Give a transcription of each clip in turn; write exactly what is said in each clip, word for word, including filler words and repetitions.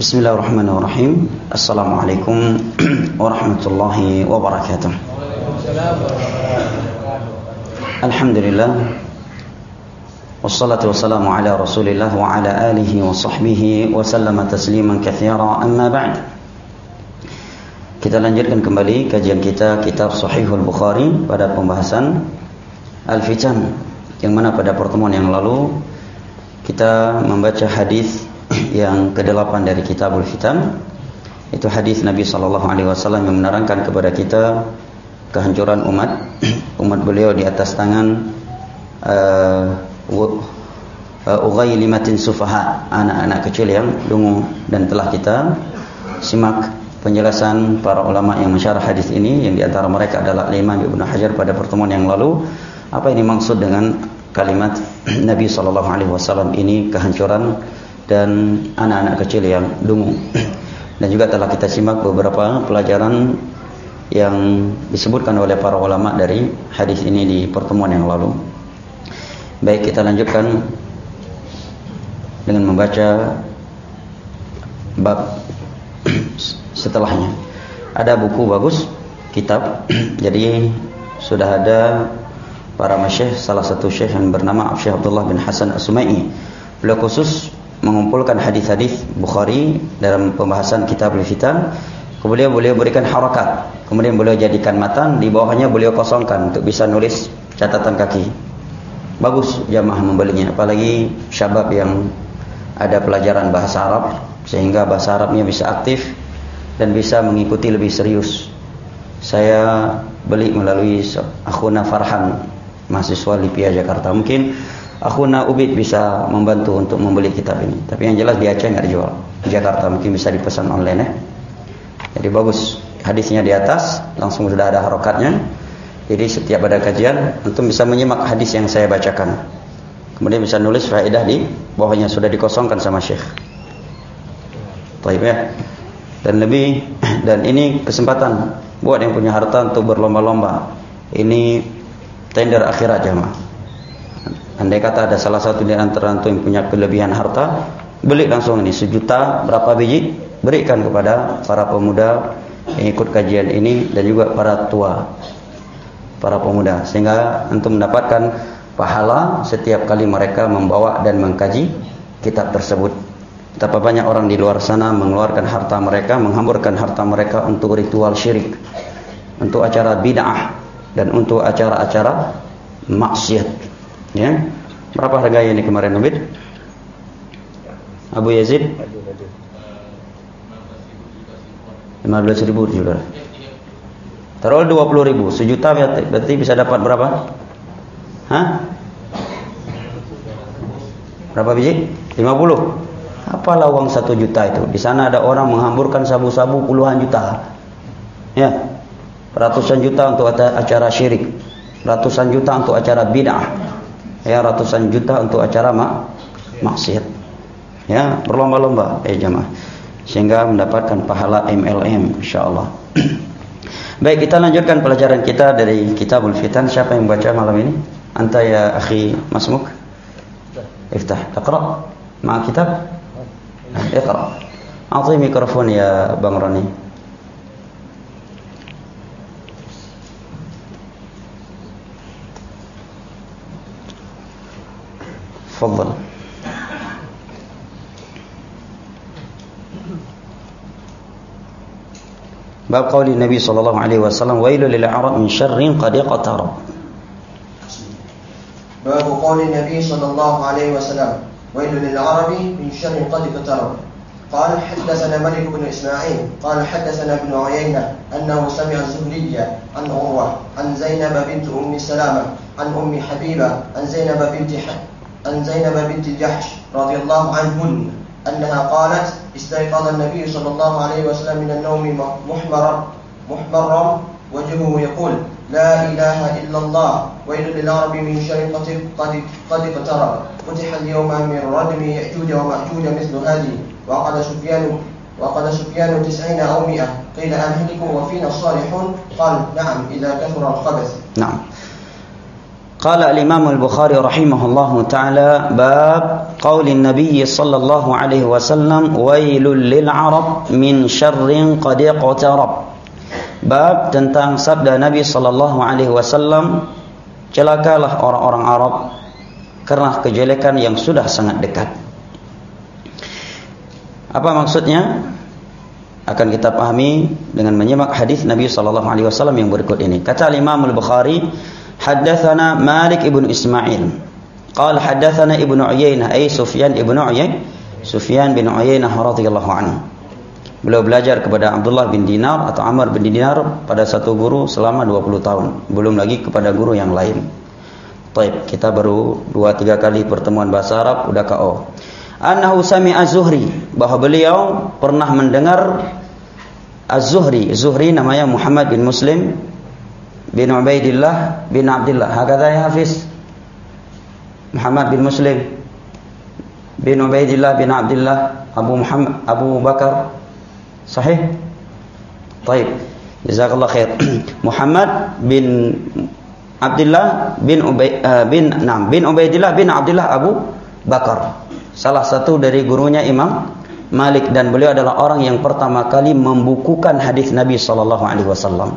Bismillahirrahmanirrahim. Assalamualaikum warahmatullahi wabarakatuh. Alhamdulillah. Wassalatu wassalamu ala Rasulillah wa ala alihi wa sahbihi wa sallama tasliman katsira. Amma ba'd. Kita lanjutkan kembali kajian kita kitab Sahihul Bukhari pada pembahasan Al-Fitan, yang mana pada pertemuan yang lalu kita membaca hadis yang kedelapan dari Kitabul Fitan. Itu hadis Nabi sallallahu alaihi wasallam yang menerangkan kepada kita kehancuran umat umat beliau di atas tangan uh, ughaylimatin sufaha, anak-anak kecil yang dungu. Dan telah kita simak penjelasan para ulama yang mensyarah hadis ini, yang di antara mereka adalah Imam Ibnu Hajar pada pertemuan yang lalu. Apa ini maksud dengan kalimat Nabi sallallahu alaihi wasallam ini, kehancuran dan anak-anak kecil yang dungu. Dan juga telah kita simak beberapa pelajaran yang disebutkan oleh para ulama dari hadis ini di pertemuan yang lalu. Baik, kita lanjutkan dengan membaca bab setelahnya. Ada buku bagus, kitab. Jadi sudah ada para masyayikh, salah satu syekh yang bernama Syekh Abdullah bin Hasan As-Sumai. Beliau khusus mengumpulkan hadis-hadis Bukhari dalam pembahasan Kitab Al-Fitan. Kemudian beliau berikan harakat, kemudian beliau jadikan matan, di bawahnya beliau kosongkan untuk bisa nulis catatan kaki. Bagus jamaah membelinya, apalagi syabab yang ada pelajaran bahasa Arab, sehingga bahasa Arabnya bisa aktif dan bisa mengikuti lebih serius. Saya beli melalui akhuna Farhan, mahasiswa Lipia Jakarta. Mungkin akhuna Ubid bisa membantu untuk membeli kitab ini, tapi yang jelas di Aceh nggak dijual. Di Jakarta mungkin bisa dipesan online ya. Jadi bagus, hadisnya di atas langsung sudah ada harokatnya. Jadi setiap ada kajian antum bisa menyimak hadis yang saya bacakan, kemudian bisa nulis faedah di bawahnya, sudah dikosongkan sama syekh. Baik ya. Dan lebih dan ini kesempatan buat yang punya harta untuk berlomba-lomba. Ini tender akhirat jamaah. Andai kata ada salah satu di antara antum yang punya kelebihan harta, beli langsung ini sejuta berapa biji, berikan kepada para pemuda yang ikut kajian ini dan juga para tua, para pemuda, sehingga antum mendapatkan pahala setiap kali mereka membawa dan mengkaji kitab tersebut. Betapa banyak orang di luar sana mengeluarkan harta mereka, menghamburkan harta mereka untuk ritual syirik, untuk acara bid'ah, dan untuk acara-acara maksiat. Ya, berapa harganya ini kemarin Ubid? Abu Yazid? lima belas ribu juga. Taruh dua puluh ribu, sejuta berarti bisa dapat berapa? Hah? Berapa biji? lima puluh. Apalah uang satu juta itu? Di sana ada orang menghamburkan sabu-sabu puluhan juta. Ya, ratusan juta untuk acara syirik, ratusan juta untuk acara bid'ah. Ya, ratusan juta untuk acara mak maksiat. Ya, berlomba-lomba eh jamaah, sehingga mendapatkan pahala M L M insyaallah. Baik, kita lanjutkan pelajaran kita dari Kitabul Fitan. Siapa yang baca malam ini? Anta ya akhi Masmuk. Iftah, taqra ma kitab. Iqra. A'ti mikrofon ya Bang Roni. تفضل. باب قول النبي صلى الله عليه وسلم ويل للأعراب من شر قد اقترب. باب قول النبي صلى الله عليه وسلم ويل للعرب من شر قد اقترب. قال حدثنا ملك بن إسماعيل قال حدثنا ابن عيينة أنه سمع الزهري عن عروة عن زينب بنت أم سلامة عن أم حبيبة عن زينب بنت حبيبة عن زينب بنت جحش رضي الله عنهن أنها قالت استيقظ النبي صلى الله عليه وسلم من النوم محمرا محمرا وجهه يقول لا إله إلا الله ويل للعرب من شر قد قد اقترب فتح اليوم من ردم يأجوج ومأجوج مثل هذه وقد سفيان وقد سفيان تسعين أو مئة قيل أنهلكم وفينا الصالحون قال نعم إذا كثر الخبث. نعم. Qala al-Imam al-Bukhari rahimahullahu ta'ala bab qaulin Nabi sallallahu alaihi wasallam wailul lil Arab min syarrin qad iqtarab. Bab tentang sabda Nabi sallallahu alaihi wasallam, celakalah orang-orang Arab karena kejelekan yang sudah sangat dekat. Apa maksudnya? Akan kita pahami dengan menyimak hadis Nabi sallallahu alaihi wasallam yang berikut ini. Kata Imam Al-Bukhari, haddatsana Malik ibn Ismail. Qala haddatsana Ibnu Uyainah, ay Sufyan ibn Uyainah, Sufyan bin Uyainah radhiyallahu anhu. Beliau belajar kepada Abdullah bin Dinar atau Amr bin Dinar pada satu guru selama dua puluh tahun, belum lagi kepada guru yang lain. Baik, kita baru dua tiga kali pertemuan bahasa Arab udah K O. Annahu sami'a Az-Zuhri, bahwa beliau pernah mendengar Az-Zuhri. Zuhri namanya Muhammad bin Muslim bin Ubaidillah bin Abdullah. Hakadha ya Hafiz? Muhammad bin Muslim bin Ubaidillah bin Abdullah Abu Muhammad Abu Bakar. Sahih? Baik. Jazakallah khair. Muhammad bin Abdullah bin Ubay uh, bin Nam bin Ubaidillah bin Abdullah Abu Bakar. Salah satu dari gurunya Imam Malik, dan beliau adalah orang yang pertama kali membukukan hadis Nabi sallallahu alaihi wasallam.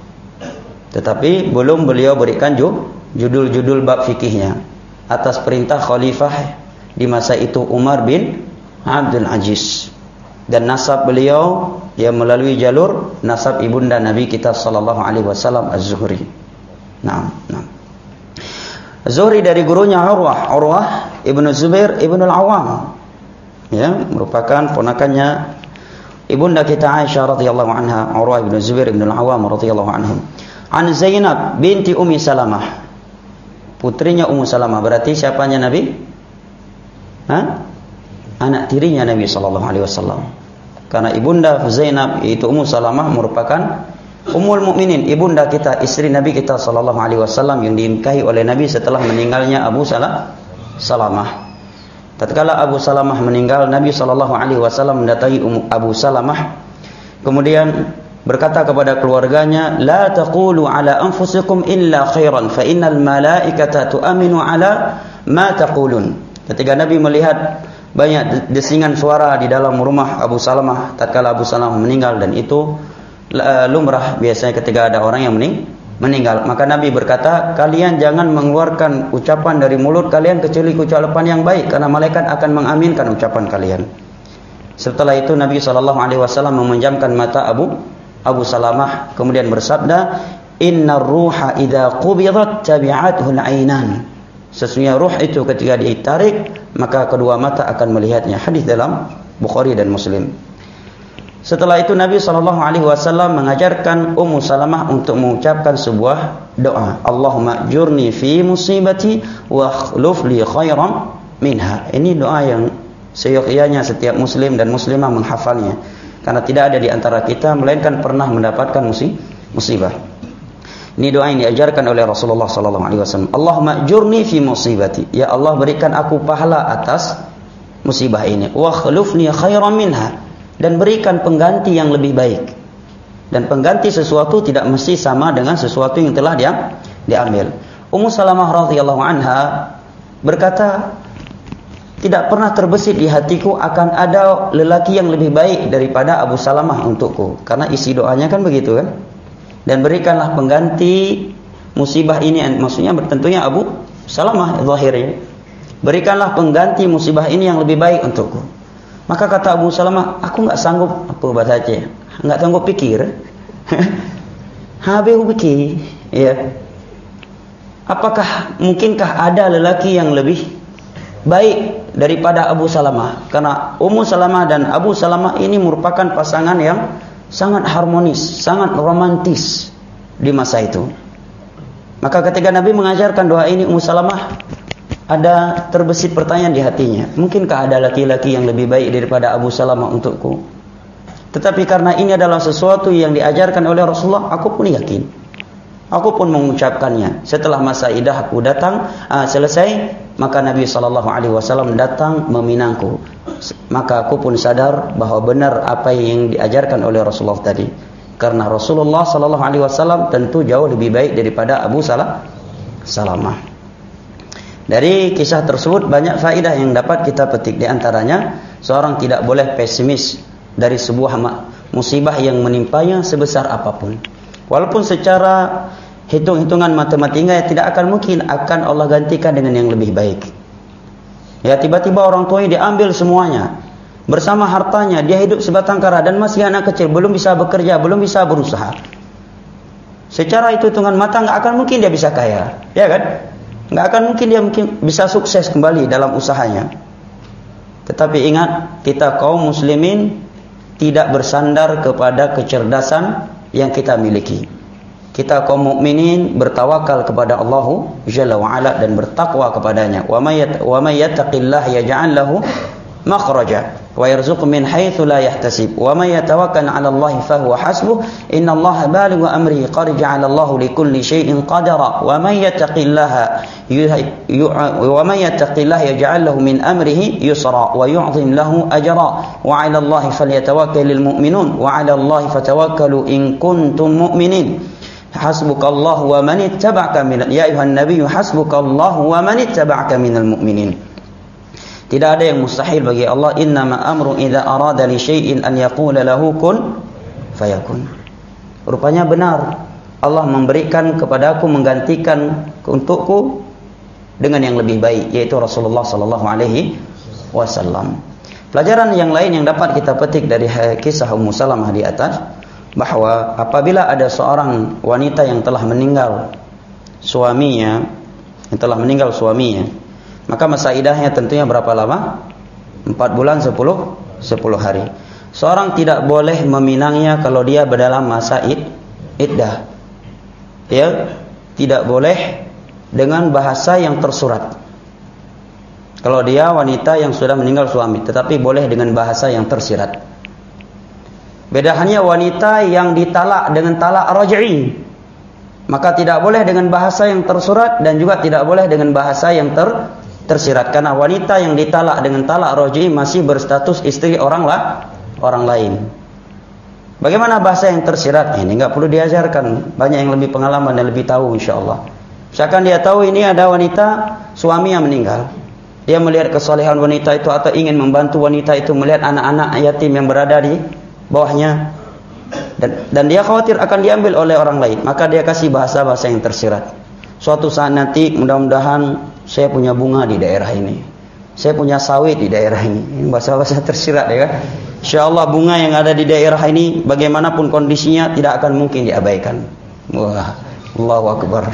Tetapi belum beliau berikan judul-judul bab fikihnya atas perintah khalifah di masa itu Umar bin Abdul Aziz. Dan nasab beliau yang melalui jalur nasab ibunda Nabi kita sallallahu alaihi wasallam Az-Zuhri. Naam, naam. Zuhri dari gurunya Urwah, Urwah Ibnu Zubair Ibnu Al-Awwam, ya, merupakan ponakannya ibunda kita Aisyah radhiyallahu anha, Urwah Ibnu Zubair Ibnu Al-Awwam radhiyallahu anhum. An Zainab binti Ummi Salamah, putrinya Ummu Salamah. Berarti siapanya Nabi? Hah? Anak tirinya Nabi sallallahu alaihi wasallam. Karena ibunda Zainab yaitu Ummu Salamah merupakan Ummul Mukminin, ibunda kita, istri Nabi kita sallallahu alaihi wasallam yang dinikahi oleh Nabi setelah meninggalnya Abu Salah, Salamah. Tatkala Abu Salamah meninggal, Nabi sallallahu alaihi wasallam mendatangi Abu Salamah, kemudian berkata kepada keluarganya, la taqulu ala anfusikum illa khairan fa innal malaikata tu'minu ala ma taqulun. Ketika Nabi melihat banyak desingan suara di dalam rumah Abu Salamah tatkala Abu Salamah meninggal, dan itu lumrah biasanya ketika ada orang yang mening meninggal, maka Nabi berkata, kalian jangan mengeluarkan ucapan dari mulut kalian kecuali ucapan yang baik, karena malaikat akan mengaminkan ucapan kalian. Setelah itu Nabi sallallahu alaihi wasallam meminjamkan mata Abu Abu Salamah, kemudian bersabda, innar ruha idza qubidat tabi'athu al-ainan. Sesungguhnya ruh itu ketika ditarik, maka kedua mata akan melihatnya. Hadis dalam Bukhari dan Muslim. Setelah itu Nabi sallallahu alaihi wasallam mengajarkan Ummu Salamah untuk mengucapkan sebuah doa, Allahumma jurni fi musibati wa akhluf li khairan minha. Ini doa yang seyogyanya setiap muslim dan muslimah menghafalnya, karena tidak ada di antara kita melainkan pernah mendapatkan musibah. Ini doa yang diajarkan oleh Rasulullah sallallahu alaihi wasallam. Allahumma jurni fi musibati, ya Allah berikan aku pahala atas musibah ini, wa akhlufni khairan minha, dan berikan pengganti yang lebih baik. Dan pengganti sesuatu tidak mesti sama dengan sesuatu yang telah dia diambil. Ummu Salamah radhiyallahu anha berkata, tidak pernah terbesit di hatiku akan ada lelaki yang lebih baik daripada Abu Salamah untukku. Karena isi doanya kan begitu kan. Dan berikanlah pengganti musibah ini, maksudnya tentunya Abu Salamah zahirnya. Berikanlah pengganti musibah ini yang lebih baik untukku. Maka kata Abu Salamah, aku enggak sanggup apa bahasa Aceh, enggak sanggup pikir. Habis pikir, ya. Apakah mungkinkah ada lelaki yang lebih baik daripada Abu Salamah? Karena Ummu Salamah dan Abu Salamah ini merupakan pasangan yang sangat harmonis, sangat romantis di masa itu. Maka ketika Nabi mengajarkan doa ini, Ummu Salamah ada terbesit pertanyaan di hatinya, mungkinkah ada laki-laki yang lebih baik daripada Abu Salamah untukku? Tetapi karena ini adalah sesuatu yang diajarkan oleh Rasulullah, aku pun yakin, aku pun mengucapkannya. Setelah masa idah aku datang, uh, selesai, maka Nabi sallallahu alaihi wasallam datang meminangku. Maka aku pun sadar bahwa benar apa yang diajarkan oleh Rasulullah tadi. Karena Rasulullah sallallahu alaihi wasallam tentu jauh lebih baik daripada Abu Salamah. Dari kisah tersebut banyak faedah yang dapat kita petik. Di antaranya, seorang tidak boleh pesimis dari sebuah musibah yang menimpanya sebesar apapun. Walaupun secara hitung-hitungan matematika tidak akan mungkin akan Allah gantikan dengan yang lebih baik. Ya, tiba-tiba orang tuanya diambil semuanya bersama hartanya, dia hidup sebatang kara dan masih anak kecil, belum bisa bekerja, belum bisa berusaha. Secara hitung-hitungan mata nggak akan mungkin dia bisa kaya, ya kan? Nggak akan mungkin dia mungkin bisa sukses kembali dalam usahanya. Tetapi ingat, kita kaum muslimin tidak bersandar kepada kecerdasan yang kita miliki. Kita kaum mukminin bertawakal kepada Allah Jalla wa Ala dan bertakwa kepadanya. Wa may yattaqillaha yaj'al lahu makhraja wa yarzuqhu min haitsu la yahtasib. Wa may yatawakkal 'ala Allah fa huwa hasbuh. Innallaha balighu amrihi qad ja'ala Allahu likulli shay'in qadara. Wa may yattaqillaha wa may yattaqillaha yaj'al lahu min amrihi yusra wa yu'dhim lahu ajra. Wa 'ala Allah falyatawakkalul mu'minun wa 'ala Allah fatawakkalu in kuntum mu'minin. Hasbukallahu wa man ittaba'aka minal ya ayuhan nabiyyu hasbukallahu wa man ittaba'aka minal mu'minin. Tidak ada yang mustahil bagi Allah. Innama amru idza arada li syai'in an yaqula lahu kun fayakun. Rupanya benar, Allah memberikan kepadaku, menggantikan untukku dengan yang lebih baik, yaitu Rasulullah sallallahu alaihi wasallam. Pelajaran yang lain yang dapat kita petik dari kisah Ummu Salamah di atas, bahwa apabila ada seorang wanita yang telah meninggal suaminya, yang telah meninggal suaminya, maka masa iddahnya tentunya berapa lama? Empat bulan sepuluh sepuluh hari. Seorang tidak boleh meminangnya kalau dia berdalam masa id, iddah. Ya, tidak boleh dengan bahasa yang tersurat. Kalau dia wanita yang sudah meninggal suami, tetapi boleh dengan bahasa yang tersirat. Bedaannya wanita yang ditalak dengan talak raj'i, maka tidak boleh dengan bahasa yang tersurat dan juga tidak boleh dengan bahasa yang ter, tersirat. Karena wanita yang ditalak dengan talak raj'i masih berstatus istri orang lah, orang lain. Bagaimana bahasa yang tersirat? Ini nggak perlu diajarkan. Banyak yang lebih pengalaman dan lebih tahu insyaallah. Misalkan dia tahu ini ada wanita suami yang meninggal, dia melihat kesolehan wanita itu atau ingin membantu wanita itu, melihat anak-anak yatim yang berada di bawahnya, dan, dan dia khawatir akan diambil oleh orang lain, maka dia kasih bahasa-bahasa yang tersirat. Suatu saat nanti mudah-mudahan saya punya bunga di daerah ini, saya punya sawit di daerah ini. Ini bahasa-bahasa tersirat, ya kan? Insyaallah bunga yang ada di daerah ini bagaimanapun kondisinya tidak akan mungkin diabaikan. Wah, Allahu Akbar.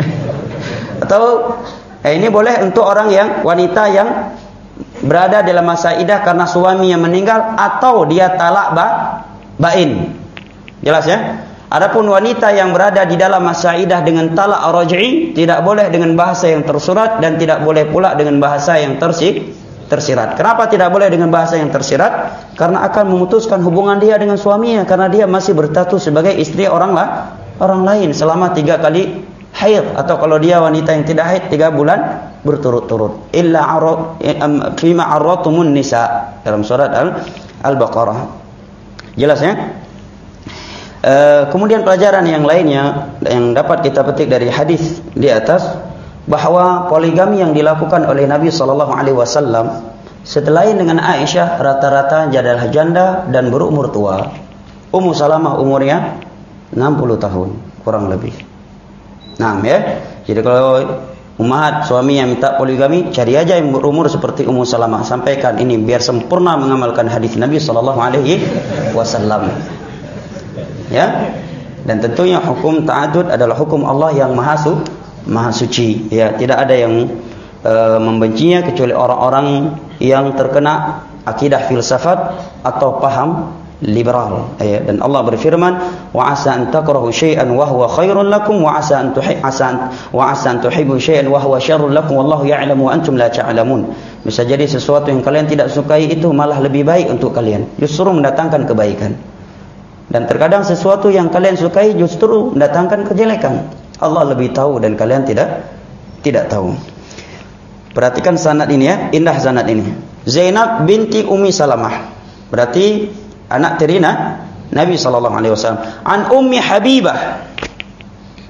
Atau eh, ini boleh untuk orang yang wanita yang berada dalam masa iddah karena suami yang meninggal atau dia talak ba, bain. Jelas ya? Adapun wanita yang berada di dalam masa iddah dengan talak raj'i tidak boleh dengan bahasa yang tersurat dan tidak boleh pula dengan bahasa yang tersi, tersirat. Kenapa tidak boleh dengan bahasa yang tersirat? Karena akan memutuskan hubungan dia dengan suaminya, karena dia masih berstatus sebagai istri orang lah, orang lain selama tiga kali haid, atau kalau dia wanita yang tidak haid tiga bulan berturut-turut. Illa arad fima arratumun nisa dalam surat Al-Baqarah. Jelas ya? E, kemudian pelajaran yang lainnya yang dapat kita petik dari hadis di atas, bahwa poligami yang dilakukan oleh Nabi sallallahu alaihi wasallam setelah dengan Aisyah rata-rata adalah janda dan berumur tua. Ummu Salamah umurnya enam puluh tahun kurang lebih. Nah, ya. Jadi kalau ummahat suami yang minta poligami, cari aja yang berumur seperti Ummu Salamah. Sampaikan ini biar sempurna mengamalkan hadis Nabi sallallahu alaihi wasallam. Ya. Dan tentunya hukum ta'adud adalah hukum Allah yang maha su, maha suci. Ya, tidak ada yang e, membencinya kecuali orang-orang yang terkena akidah filsafat atau paham liberal. Ya, dan Allah berfirman, wa asa an takrahu syai'an wa huwa khairun lakum wa asa an tuhibbu asa wa asa an tuhibbu syai'an wa huwa syarrun lakum wallahu ya'lamu wa antum la ta'lamun. Bisa jadi sesuatu yang kalian tidak sukai itu malah lebih baik untuk kalian, justru mendatangkan kebaikan. Dan terkadang sesuatu yang kalian sukai justru mendatangkan kejelekan. Allah lebih tahu dan kalian tidak tidak tahu. Perhatikan sanad ini ya, indah sanad ini. Zainab binti Ummi Salamah, berarti anak tiri Nabi sallallahu alaihi wasallam. An Ummi Habibah,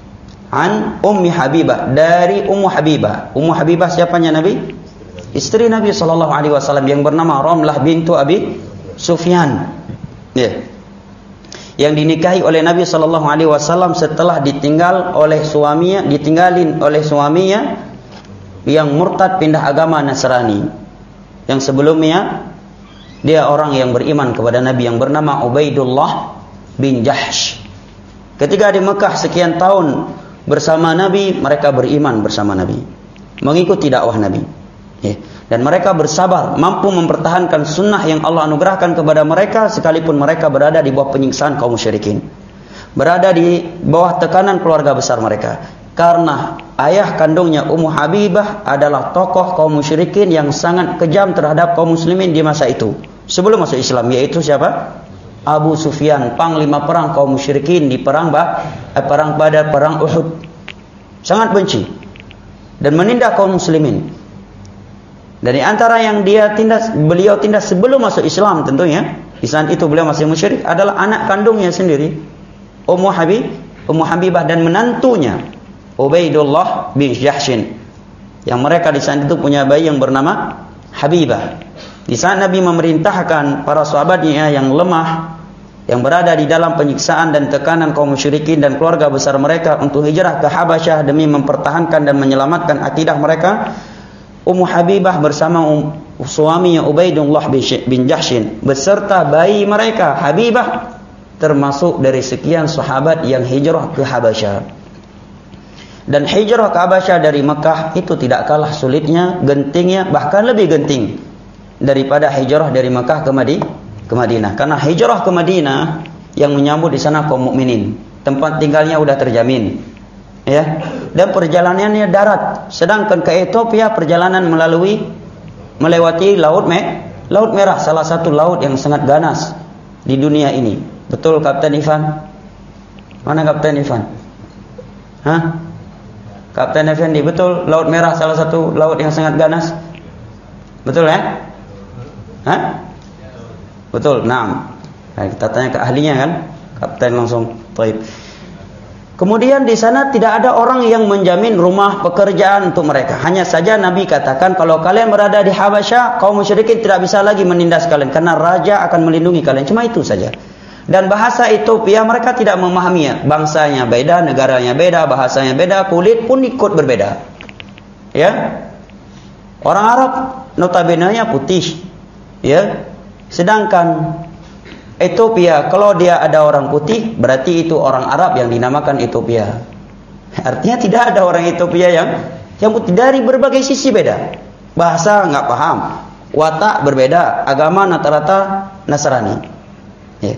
An Ummi Habibah, dari Ummu Habibah. Ummu Habibah siapanya Nabi? Istri Nabi sallallahu alaihi wasallam yang bernama Ramlah bintu Abi Sufyan. Ya. Yeah. Yang dinikahi oleh Nabi sallallahu alaihi wasallam setelah ditinggal oleh suaminya, ditinggalin oleh suaminya yang murtad pindah agama Nasrani. Yang sebelumnya dia orang yang beriman kepada Nabi yang bernama Ubaidullah bin Jahsh. Ketika di Mekah sekian tahun bersama Nabi, mereka beriman bersama Nabi, mengikuti dakwah Nabi. Ya. Dan mereka bersabar, mampu mempertahankan sunnah yang Allah anugerahkan kepada mereka sekalipun mereka berada di bawah penyiksaan kaum musyrikin, berada di bawah tekanan keluarga besar mereka. Karena ayah kandungnya Ummu Habibah adalah tokoh kaum musyrikin yang sangat kejam terhadap kaum muslimin di masa itu sebelum masuk Islam, yaitu siapa? Abu Sufyan, panglima perang kaum musyrikin di perang bah, eh, perang Badar, perang Uhud. Sangat benci dan menindas kaum muslimin. Dari antara yang dia tindas, beliau tindas sebelum masuk Islam tentunya, di saat itu beliau masih musyrik, adalah anak kandungnya sendiri, Ummu Habib, Ummu Habibah, dan menantunya Ubaidullah bin Jahshin, yang mereka di saat itu punya bayi yang bernama Habibah. Di saat Nabi memerintahkan para sahabatnya yang lemah, yang berada di dalam penyiksaan dan tekanan kaum musyrikin dan keluarga besar mereka untuk hijrah ke Habasyah demi mempertahankan dan menyelamatkan akidah mereka, Ummu Habibah bersama um, suaminya Ubaidullah bin Jahshin beserta bayi mereka Habibah termasuk dari sekian sahabat yang hijrah ke Habasyah. Dan hijrah ke Habasyah dari Mekah itu tidak kalah sulitnya, gentingnya, bahkan lebih genting daripada hijrah dari Mekah ke Madinah. Ke Madinah. Karena hijrah ke Madinah yang menyambut di sana kaum mukminin, tempat tinggalnya udah terjamin, ya. Dan perjalanannya darat. Sedangkan ke Ethiopia perjalanan melalui melewati laut Me, Laut Merah, salah satu laut yang sangat ganas di dunia ini. Betul Kapten Ivan? Mana Kapten Ivan? Hah? Kapten Effendi, betul Laut Merah salah satu laut yang sangat ganas? Betul ya? Hah? Betul, nah. Nah, kita tanya ke ahlinya kan, kapten langsung. Baik. Kemudian di sana tidak ada orang yang menjamin rumah pekerjaan untuk mereka. Hanya saja Nabi katakan kalau kalian berada di Habasyah, kaum musyrikin tidak bisa lagi menindas kalian karena raja akan melindungi kalian. Cuma itu saja. Dan bahasa Ethiopia mereka tidak memahaminya. Bangsanya beda, negaranya beda, bahasanya beda, kulit pun ikut berbeda. Ya. Orang Arab notabene-nya putih. Ya. Sedangkan Ethiopia, kalau dia ada orang putih, berarti itu orang Arab yang dinamakan Ethiopia. Artinya tidak ada orang Ethiopia yang yang putih, dari berbagai sisi beda. Bahasa nggak paham, watak berbeda, agama rata-rata Nasrani. Ya.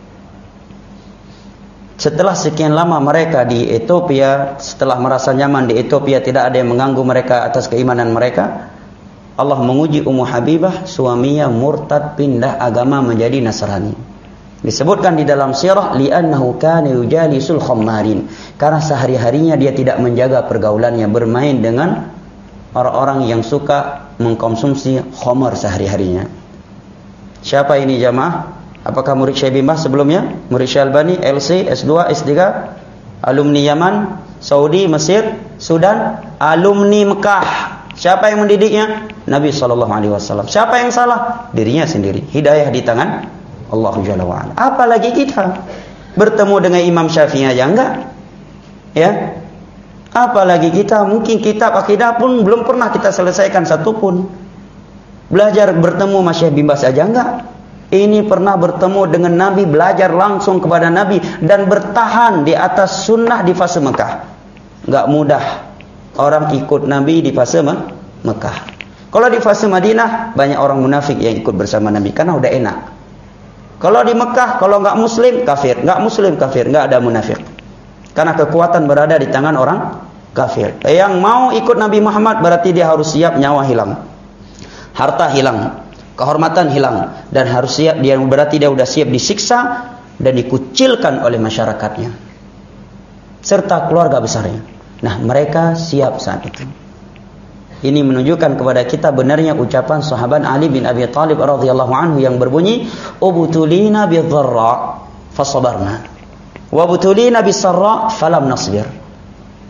Setelah sekian lama mereka di Ethiopia, setelah merasa nyaman di Ethiopia, tidak ada yang mengganggu mereka atas keimanan mereka, Allah menguji Ummu Habibah, suaminya murtad pindah agama menjadi Nasrani. Disebutkan di dalam sirah, li'annahu kana yujalisul khammarin, karena sehari-harinya dia tidak menjaga pergaulannya, bermain dengan orang-orang yang suka mengkonsumsi khamar sehari-harinya. Siapa ini jamaah? Apakah murid Syekh bin Baz sebelumnya? Murid Syekh Albani, L C, S dua, S tiga, alumni Yaman, Saudi, Mesir, Sudan, alumni Mekah. Siapa yang mendidiknya? Nabi sallallahu alaihi wasallam. Siapa yang salah? Dirinya sendiri. Hidayah di tangan Allah Jalla wa Ala. Apalagi kita bertemu dengan Imam Syafi'i aja enggak? Ya. Apalagi kita, mungkin kitab akidah pun belum pernah kita selesaikan satu pun. Belajar bertemu sama Syekh bin Baz aja enggak? Ini pernah bertemu dengan Nabi, belajar langsung kepada Nabi, dan bertahan di atas sunnah di fase Mekah. Enggak mudah orang ikut Nabi di fase Mekah. Kalau di fase Madinah, banyak orang munafik yang ikut bersama Nabi karena udah enak. Kalau di Mekah, kalau enggak muslim, kafir. Enggak muslim, kafir. Enggak ada munafik. Karena kekuatan berada di tangan orang kafir. Yang mau ikut Nabi Muhammad berarti dia harus siap nyawa hilang, harta hilang, kehormatan hilang, dan harus siap, dia berarti dia sudah siap disiksa dan dikucilkan oleh masyarakatnya serta keluarga besarnya. Nah, mereka siap saat itu. Ini menunjukkan kepada kita benarnya ucapan sahabat Ali bin Abi Thalib radhiyallahu anhu yang berbunyi, "Ubtulina bidh-dharra fasabarna, wa ubtulina bis-sarra falam nasbir."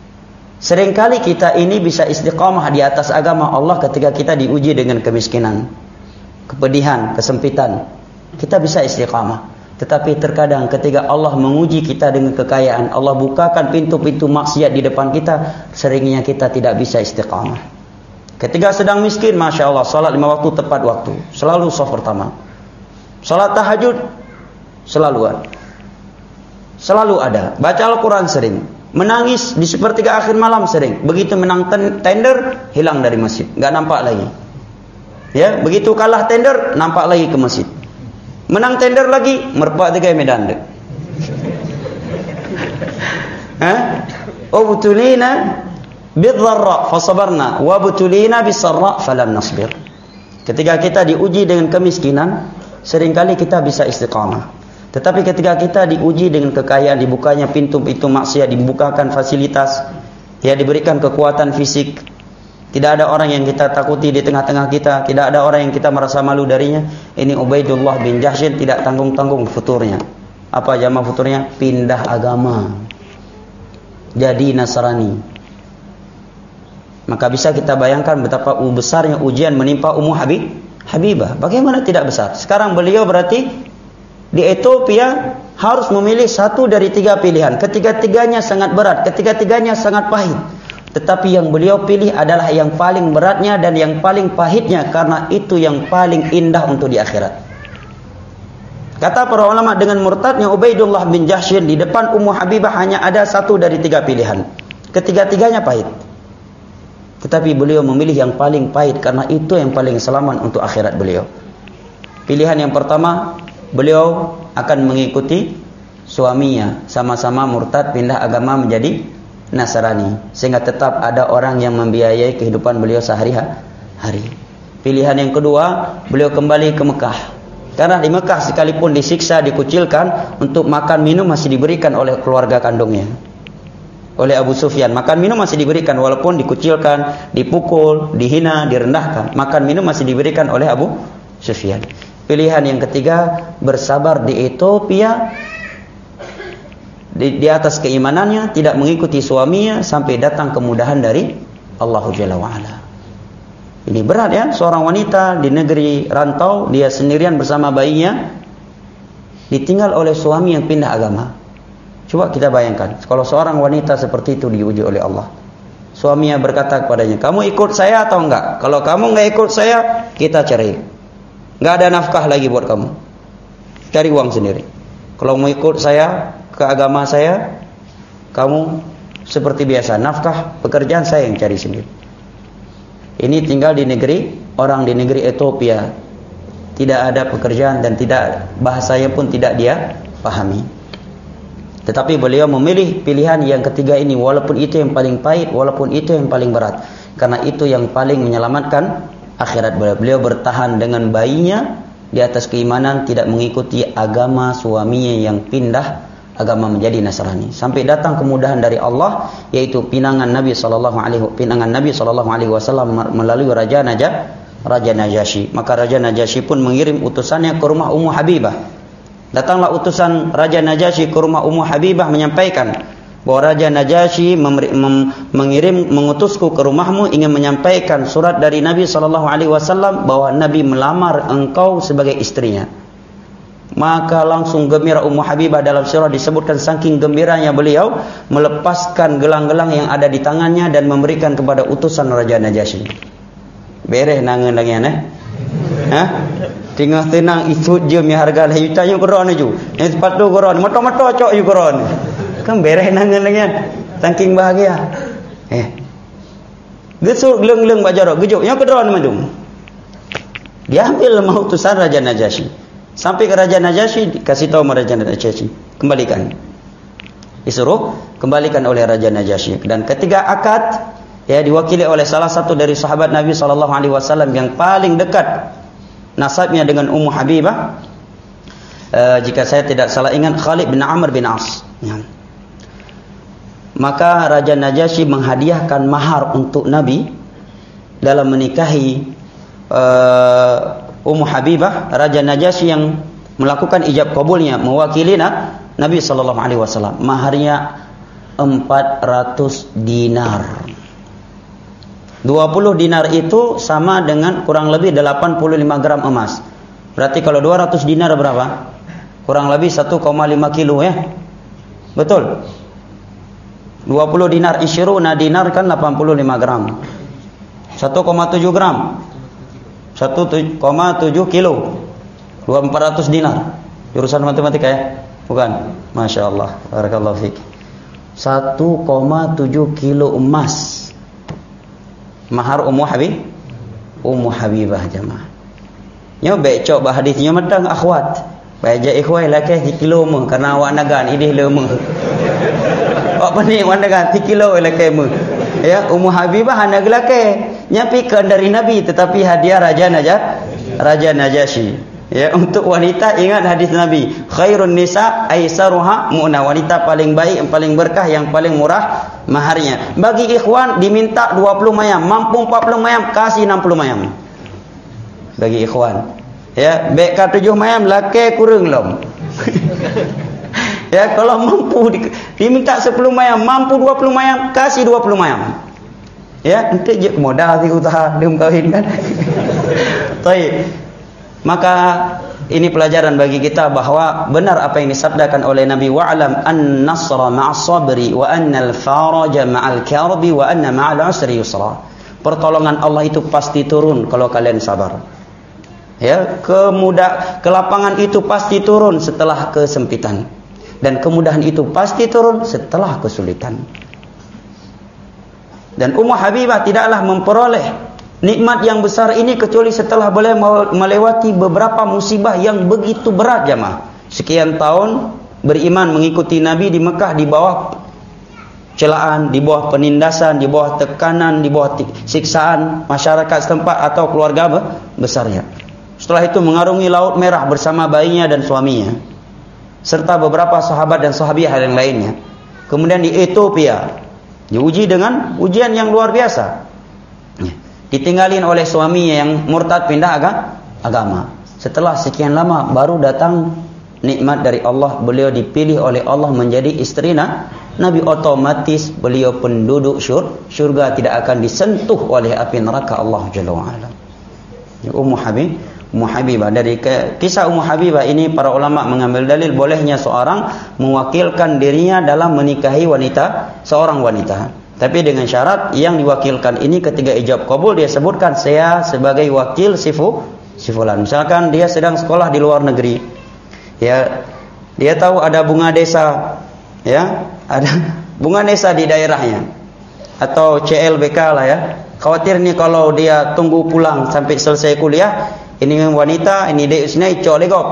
Seringkali kita ini bisa istiqamah di atas agama Allah ketika kita diuji dengan kemiskinan, kepedihan, kesempitan. Kita bisa istiqamah. Tetapi terkadang ketika Allah menguji kita dengan kekayaan, Allah bukakan pintu-pintu maksiat di depan kita, seringnya kita tidak bisa istiqamah. Ketika sedang miskin, Masya Allah, salat lima waktu tepat waktu, selalu shaf pertama. Salat tahajud, selalu ada. Selalu ada. Baca Al-Quran sering. Menangis di sepertiga akhir malam sering. Begitu menang tender, hilang dari masjid, nggak nampak lagi. Ya, begitu kalah tender, nampak lagi ke masjid. Menang tender lagi, merpak tiga medan dek. Hah? Oh butulina bidharra fasabarna wa butulina bisarra falam nasbir. Ketika kita diuji dengan kemiskinan, seringkali kita bisa istiqamah. Tetapi ketika kita diuji dengan kekayaan, dibukanya pintu-pintu maksiat, dibukakan fasilitas, ya diberikan kekuatan fisik, tidak ada orang yang kita takuti di tengah-tengah kita, tidak ada orang yang kita merasa malu darinya. Ini Ubaidullah bin Jahsy tidak tanggung-tanggung futurnya. Apa jamaah futurnya? Pindah agama, jadi Nasrani. Maka bisa kita bayangkan betapa besarnya ujian menimpa Ummu Habib, Habibah. Bagaimana tidak besar? Sekarang beliau berarti di Ethiopia harus memilih satu dari tiga pilihan. Ketiga-tiganya sangat berat, ketiga-tiganya sangat pahit. Tetapi yang beliau pilih adalah yang paling beratnya dan yang paling pahitnya, karena itu yang paling indah untuk di akhirat. Kata para ulama, dengan murtadnya Ubaidullah bin Jahsy di depan Ummu Habibah hanya ada satu dari tiga pilihan. Ketiga-tiganya pahit. Tetapi beliau memilih yang paling pahit karena itu yang paling selamat untuk akhirat beliau. Pilihan yang pertama, beliau akan mengikuti suaminya, sama-sama murtad pindah agama menjadi Nasrani, sehingga tetap ada orang yang membiayai kehidupan beliau sehari-hari. Pilihan yang kedua, beliau kembali ke Mekah. Karena di Mekah sekalipun disiksa, dikucilkan, untuk makan minum masih diberikan oleh keluarga kandungnya, oleh Abu Sufyan. Makan minum masih diberikan walaupun dikucilkan, dipukul, dihina, direndahkan. Makan minum masih diberikan oleh Abu Sufyan. Pilihan yang ketiga, bersabar di Ethiopia di, di atas keimanannya, tidak mengikuti suaminya sampai datang kemudahan dari Allah Jalla wa'ala. Ini berat ya, seorang wanita di negeri rantau, dia sendirian bersama bayinya, ditinggal oleh suami yang pindah agama. Coba kita bayangkan, kalau seorang wanita seperti itu diuji oleh Allah. Suaminya berkata kepadanya, kamu ikut saya atau enggak? Kalau kamu enggak ikut saya, kita cerai. Nggak ada nafkah lagi buat kamu, cari uang sendiri. Kalau mau ikut saya ke agama saya, kamu seperti biasa, nafkah pekerjaan saya yang cari sendiri. Ini tinggal di negeri, orang di negeri Ethiopia, tidak ada pekerjaan dan tidak, bahasanya pun tidak dia pahami. Tetapi beliau memilih pilihan yang ketiga ini, walaupun itu yang paling pahit, walaupun itu yang paling berat, karena itu yang paling menyelamatkan akhirat beliau. Beliau bertahan dengan bayinya di atas keimanan, tidak mengikuti agama suaminya yang pindah agama menjadi Nasrani, sampai datang kemudahan dari Allah, yaitu pinangan Nabi sallallahu alaihi pinangan Nabi sallallahu alaihi wasallam melalui Raja Najah, Raja Najasyi. Maka Raja Najasyi pun mengirim utusannya ke rumah Ummu Habibah. Datanglah utusan Raja Najasyi ke rumah Ummu Habibah menyampaikan bahwa Raja Najasyi mengirim mengutusku ke rumahmu ingin menyampaikan surat dari Nabi sallallahu alaihi wasallam bahwa Nabi melamar engkau sebagai istrinya. Maka langsung gembira Ummu Habibah. Dalam surah disebutkan saking gembiranya beliau melepaskan gelang-gelang yang ada di tangannya dan memberikan kepada utusan Raja Najasyi. Bereh nangan lagi aneh. Hah? Tinggal tenang itu je mi harga lah jutanya Quran ju. Yang sepatu Quran, moto-moto cok ju Quran. Kan bereh nangan lagi, saking bahagia. Eh, gesuk leng-leng bajarok, gejuk. Yang kedua nama tu, dia ambil mau utusan Raja Najasyi. Sampai ke Raja Najasyi, kasih tahu Raja Najasyi, kembalikan. Disuruh kembalikan oleh Raja Najasyi. Dan ketiga akad, ya diwakili oleh salah satu dari sahabat Nabi Sallallahu Alaihi Wasallam yang paling dekat nasabnya dengan Ummu Habibah. Uh, jika saya tidak salah ingat, Khalid bin Amr bin As. Ya. Maka Raja Najasyi menghadiahkan mahar untuk Nabi dalam menikahi uh, Ummu Habibah. Raja Najasyi yang melakukan ijab kabulnya, mewakili Nabi sallallahu alaihi wasallam. Maharnya empat ratus dinar. dua puluh dinar itu sama dengan kurang lebih delapan puluh lima gram emas. Berarti kalau dua ratus dinar berapa? Kurang lebih satu koma lima kilo ya. Betul. dua puluh dinar isyruna dinar kan delapan puluh lima gram. satu koma tujuh gram. satu koma tujuh kilo. empat ratus dinar. Jurusan matematika ya? Bukan. Masya Allah. Barakallahu fiik. satu koma tujuh kilo emas. Mahar Ummu Habib, Ummu Habibah jamaah. Nyo becok bah hadisnya medang akhwat. Baja ikhwai laki kilo mu karena awak nagan idih lemu. Awak pening awak nagan kilo laki mu. Ya, Ummu Habibah anak laki. Nyapikan dari Nabi tetapi hadiah raja Najat, Raja Najasyi. Ya, untuk wanita ingat hadis Nabi, khairun nisa aisaruha mu'na, wanita paling baik, yang paling berkah, yang paling murah maharnya. Bagi ikhwan diminta dua puluh mayam, mampu empat puluh mayam, kasih enam puluh mayam. Bagi ikhwan. Ya, B K tujuh mayam laki kurang lom. Ya, kalau mampu di, diminta sepuluh mayam, mampu dua puluh mayam, kasih dua puluh mayam. Ya, nanti je modal di usaha belum kawin kan. Baik. Maka ini pelajaran bagi kita bahwa benar apa yang disabdakan oleh Nabi, wa'lam an-nasra ma'as sabri wa annal faraja ma'al karbi wa anna ma'al usri yusra. Pertolongan Allah itu pasti turun kalau kalian sabar. Ya, kemudah kelapangan itu pasti turun setelah kesempitan, dan kemudahan itu pasti turun setelah kesulitan. Dan Ummu Habibah tidaklah memperoleh nikmat yang besar ini kecuali setelah boleh melewati beberapa musibah yang begitu berat jamaah. Sekian tahun beriman mengikuti Nabi di Mekah di bawah celaan, di bawah penindasan, di bawah tekanan, di bawah siksaan masyarakat setempat atau keluarga besarnya. Setelah itu mengarungi Laut Merah bersama bayinya dan suaminya serta beberapa sahabat dan sahabiah yang lainnya. Kemudian di Ethiopia diuji dengan ujian yang luar biasa. Ditinggalin oleh suaminya yang murtad pindah agama. Setelah sekian lama baru datang nikmat dari Allah. Beliau dipilih oleh Allah menjadi istri Nabi. Otomatis beliau penduduk syurga, tidak akan disentuh oleh api neraka Allah Jalla wa'ala. Ummu Habib, Ummu Habibah. Dari kisah Ummu Habibah ini para ulama mengambil dalil bolehnya seorang mewakilkan dirinya dalam menikahi wanita, seorang wanita. Tapi dengan syarat yang diwakilkan ini ketika ijab kabul dia sebutkan saya sebagai wakil sifu sifulan. Misalkan dia sedang sekolah di luar negeri. Ya, dia tahu ada bunga desa, ya, ada bunga desa di daerahnya. Atau C L B K lah ya. Khawatir nih kalau dia tunggu pulang sampai selesai kuliah, ini wanita, ini dia usnai cok legok.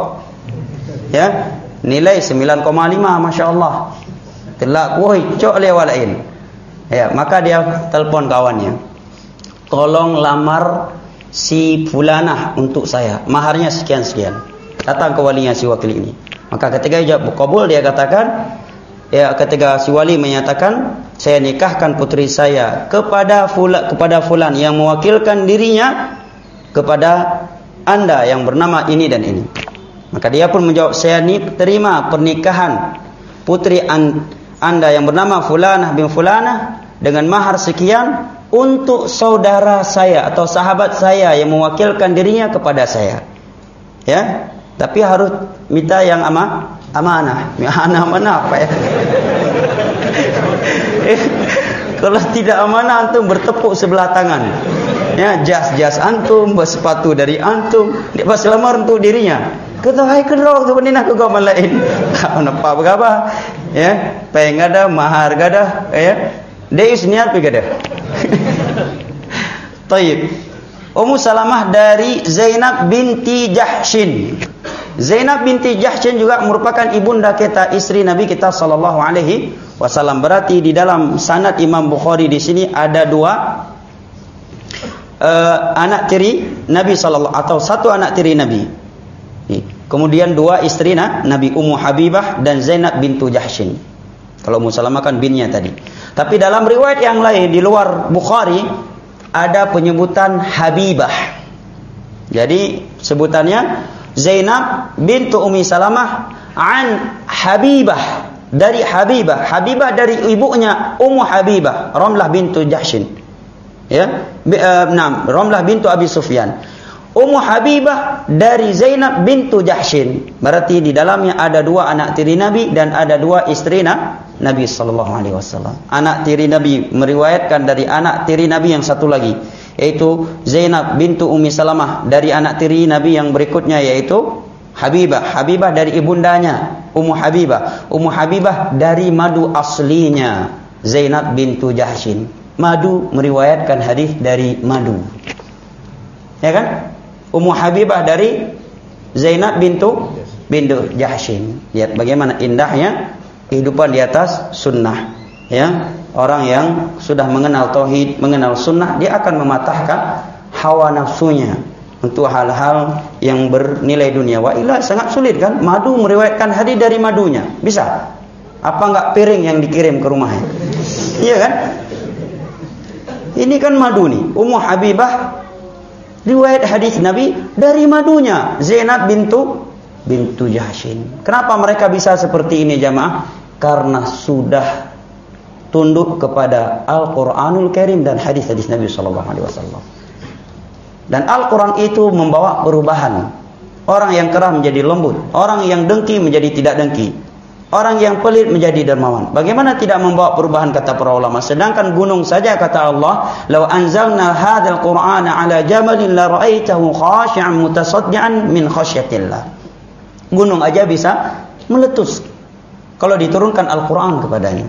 Ya, nilai sembilan koma lima Masya Allah. Telak kuih cok lewalain. Ya, maka dia telepon kawannya. Tolong lamar si fulanah untuk saya. Maharnya sekian-sekian. Datang ke walinya si wakil ini. Maka ketika ijab kabul dia katakan, ya ketika si wali menyatakan, saya nikahkan putri saya kepada fulan, kepada fulan yang mewakilkan dirinya kepada Anda yang bernama ini dan ini. Maka dia pun menjawab, saya terima pernikahan putri Anda yang bernama fulanah bin fulanah dengan mahar sekian untuk saudara saya atau sahabat saya yang mewakilkan dirinya kepada saya. Ya, tapi harus minta yang ama, amanah. Amanah mana apa ya? eh, kalau tidak amanah antum bertepuk sebelah tangan. Ya, jas-jas antum, sepatu dari antum, dia pas lamar untuk dirinya. Kata hai kedok tu benih nak ke kaum lain. Tak nampak berapa. Ya, peng ada, mahar ada, ya. Dia isniat pergi ada. Taib. Ummu Salamah dari Zainab binti Jahshin. Zainab binti Jahshin juga merupakan ibunda kita, istri Nabi kita sallallahu alaihi wasallam. Berarti di dalam sanad Imam Bukhari di sini ada dua uh, anak tiri Nabi sallallahu atau satu anak tiri Nabi. Kemudian dua istri Nabi, Ummu Habibah dan Zainab bintu Jahshin. Kalau Ummu Salamah kan binnya tadi. Tapi dalam riwayat yang lain di luar Bukhari ada penyebutan Habibah. Jadi sebutannya Zainab bintu Ummi Salamah an Habibah dari Habibah, Habibah dari ibunya Ummu Habibah, Ramlah bintu Jahshin. Ya, enam, Ramlah bintu Abi Sufyan. Ummu Habibah dari Zainab bintu Jahshin. Berarti di dalamnya ada dua anak tiri Nabi dan ada dua istri Nabi sallallahu alaihi wasallam. Anak tiri Nabi meriwayatkan dari anak tiri Nabi yang satu lagi, yaitu Zainab bintu Ummi Salamah dari anak tiri Nabi yang berikutnya, yaitu Habibah. Habibah dari ibundanya Ummu Habibah. Ummu Habibah dari madu aslinya Zainab bintu Jahshin. Madu meriwayatkan hadis dari madu. Ya kan? Ummu Habibah dari Zainab bintu bintu Jahshin. Lihat bagaimana indahnya kehidupan di atas sunnah. Ya, orang yang sudah mengenal tauhid, mengenal sunnah, dia akan mematahkan hawa nafsunya untuk hal-hal yang bernilai dunia. Wa illa sangat sulit kan? Madu meriwayatkan hadis dari madunya. Bisa? Apa enggak piring yang dikirim ke rumahnya? Iya kan? Ini kan madu nih. Ummu Habibah riwayat hadis Nabi dari madunya Zainab bintu bintu Jahshin. Kenapa mereka bisa seperti ini jamaah? Karena sudah tunduk kepada Al-Qur'anul Karim dan hadis-hadis Nabi sallallahu alaihi wasallam. Dan Al-Quran itu membawa perubahan. Orang yang keras menjadi lembut, orang yang dengki menjadi tidak dengki, orang yang pelit menjadi dermawan. Bagaimana tidak membawa perubahan, kata para ulama. Sedangkan gunung saja, kata Allah, "Lau anzalna hadzal Qur'ana 'ala jabalin la ra'aitahu khashi'an mutasaddian min khasyatillah." Gunung aja bisa meletus kalau diturunkan Al-Quran kepadanya.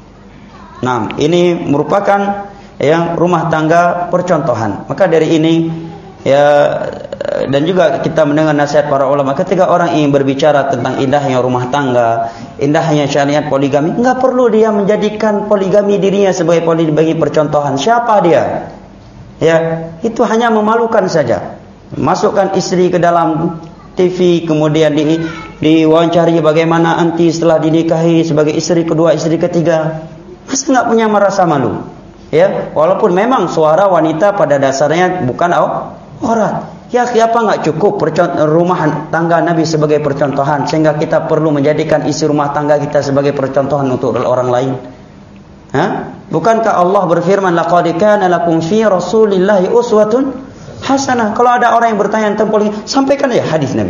Nah, ini merupakan yang rumah tangga percontohan. Maka dari ini ya, dan juga kita mendengar nasihat para ulama ketika orang ingin berbicara tentang indahnya rumah tangga, indahnya syariat poligami, enggak perlu dia menjadikan poligami dirinya sebagai poligami percontohan. Siapa dia? Ya, itu hanya memalukan saja. Masukkan istri ke dalam T V, kemudian di diwawancari bagaimana anti setelah dinikahi sebagai istri kedua, istri ketiga. Masa enggak punya merasa malu? Ya, walaupun memang suara wanita pada dasarnya bukan aurat. Ya, siapa enggak cukup rumah tangga Nabi sebagai percontohan sehingga kita perlu menjadikan isi rumah tangga kita sebagai percontohan untuk orang lain? Hah? Bukankah Allah berfirman, "Laqad kana lakum fi Rasulillahi uswatun hasanah." Kalau ada orang yang bertanya tentang poligami, sampaikan ya hadis Nabi.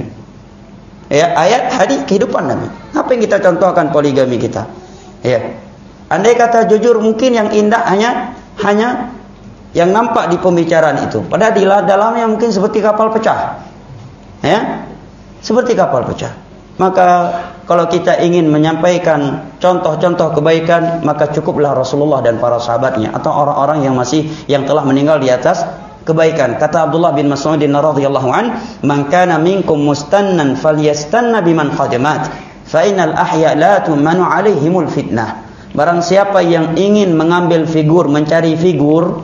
Ya, ayat hadis kehidupan Nabi. Apa yang kita contohkan poligami kita? Ya. Andai kata jujur, mungkin yang indah hanya hanya yang nampak di pembicaraan itu. Padahal di dalamnya mungkin seperti kapal pecah. Ya, seperti kapal pecah. Maka kalau kita ingin menyampaikan contoh-contoh kebaikan, maka cukuplah Rasulullah dan para sahabatnya atau orang-orang yang masih yang telah meninggal di atas kebaikan. Kata Abdullah bin Mas'ud radhiyallahu an, "Man kana minkum mustannan falyastanna biman khadamat, fa innal ahya la tumanu alaihimul fitnah." Barang siapa yang ingin mengambil figur, mencari figur,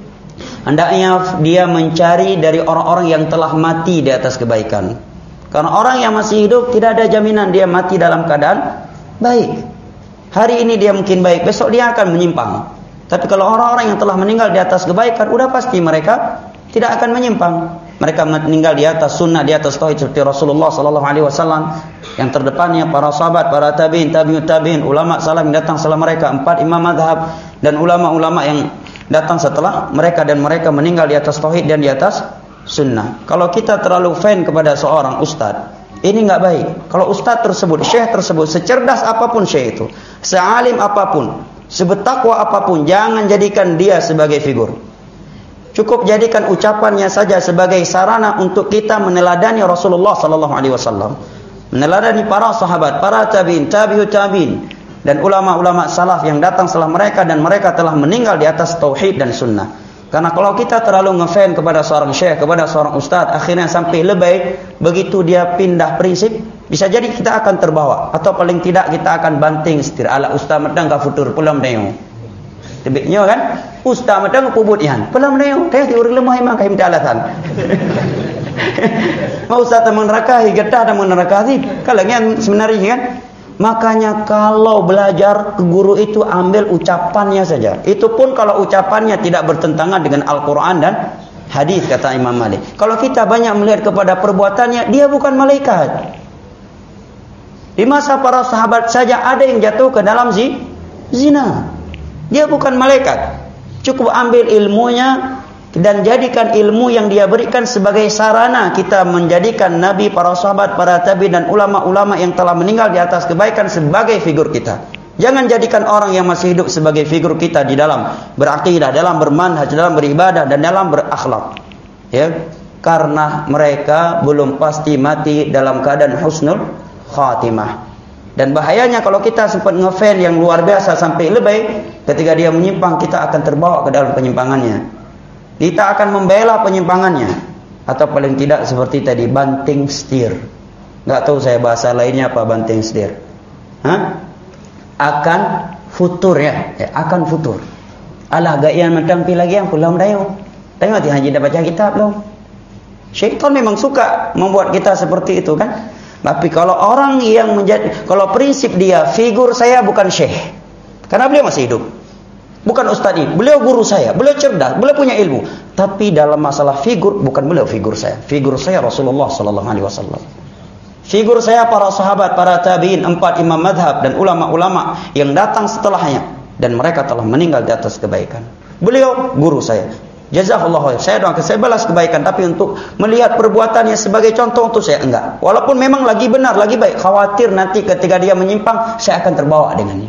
hendaknya dia mencari dari orang-orang yang telah mati di atas kebaikan. Karena orang yang masih hidup tidak ada jaminan dia mati dalam keadaan baik. Hari ini dia mungkin baik, besok dia akan menyimpang. Tapi kalau orang-orang yang telah meninggal di atas kebaikan, udah pasti mereka tidak akan menyimpang. Mereka meninggal di atas sunnah, di atas tauhid seperti Rasulullah sallallahu alaihi wasallam. Yang terdepannya para sahabat, para tabi'in, tabi'ut tabi'in, ulama salaf yang datang setelah mereka, empat imam mazhab dan ulama-ulama yang datang setelah mereka, dan mereka meninggal di atas tauhid dan di atas sunnah. Kalau kita terlalu fan kepada seorang ustaz, ini enggak baik. Kalau ustaz tersebut, syekh tersebut, secerdas apapun syekh itu, sealim apapun, sebetakwa apapun, jangan jadikan dia sebagai figur. Cukup jadikan ucapannya saja sebagai sarana untuk kita meneladani Rasulullah sallallahu alaihi wasallam, meneladani para sahabat, para tabi'in, tabi'ut tabi'in, dan ulama-ulama salaf yang datang setelah mereka, dan mereka telah meninggal di atas tauhid dan sunnah. Karena kalau kita terlalu ngefan kepada seorang syekh, kepada seorang ustaz, akhirnya sampai lebay, begitu dia pindah prinsip, bisa jadi kita akan terbawa, atau paling tidak kita akan banting setir. Ala ustaz medang ka futur pulang deo. Tebiknya kan, ustaz medang pubut ihan. Pulang deo, teh diuri lemah imang ka minta alasan. Mau ustaz menerakahi getah dan menerakahi, kalau yang sebenarnya kan. Makanya kalau belajar ke guru itu ambil ucapannya saja. Itu pun kalau ucapannya tidak bertentangan dengan Al-Quran dan hadis, kata Imam Malik. Kalau kita banyak melihat kepada perbuatannya, dia bukan malaikat. Di masa para sahabat saja ada yang jatuh ke dalam zi, zina. Dia bukan malaikat. Cukup ambil ilmunya dan jadikan ilmu yang dia berikan sebagai sarana kita menjadikan Nabi, para sahabat, para tabi dan ulama-ulama yang telah meninggal di atas kebaikan sebagai figur kita. Jangan jadikan orang yang masih hidup sebagai figur kita di dalam berakidah, dalam bermanhaj, dalam beribadah dan dalam berakhlak. Ya, karena mereka belum pasti mati dalam keadaan husnul khatimah. Dan bahayanya kalau kita sempat ngefan yang luar biasa sampai lebay, ketika dia menyimpang kita akan terbawa ke dalam penyimpangannya. Kita akan membela penyimpangannya, atau paling tidak seperti tadi banting setir. Enggak tahu saya bahasa lainnya apa banting setir. Hah? Akan futur ya, ya akan futur. Alah gak yang mentampi lagi yang pulang dayo. Tengok haji dah baca kitab belum? Syaitan memang suka membuat kita seperti itu kan? Tapi kalau orang yang menjadi, kalau prinsip dia, figur saya bukan syekh, karena beliau masih hidup, bukan ustaz ini, beliau guru saya, beliau cerdas, beliau punya ilmu. Tapi dalam masalah figur, bukan beliau figur saya, figur saya Rasulullah Sallallahu Alaihi Wasallam. Figur saya para sahabat, para tabiin, empat imam madhab dan ulama-ulama yang datang setelahnya, dan mereka telah meninggal di atas kebaikan. Beliau guru saya. Jazakallahu khair. Saya doakan, saya balas kebaikan, tapi untuk melihat perbuatannya sebagai contoh untuk saya enggak. Walaupun memang lagi benar, lagi baik, khawatir nanti ketika dia menyimpang saya akan terbawa dengannya.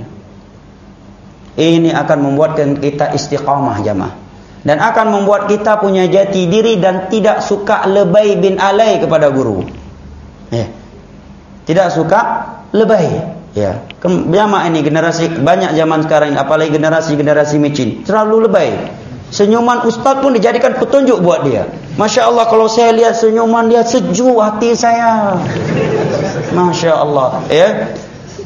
Ini akan membuatkan kita istiqamah jamaah, dan akan membuat kita punya jati diri dan tidak suka lebay bin alay kepada guru. Ya. Tidak suka lebay. Ya. Jamaah ini generasi banyak zaman sekarang, apalagi generasi-generasi micin, terlalu lebay. Senyuman ustaz pun dijadikan petunjuk buat dia. Masya Allah, kalau saya lihat senyuman dia, sejuk hati saya. Masya Allah. Ya,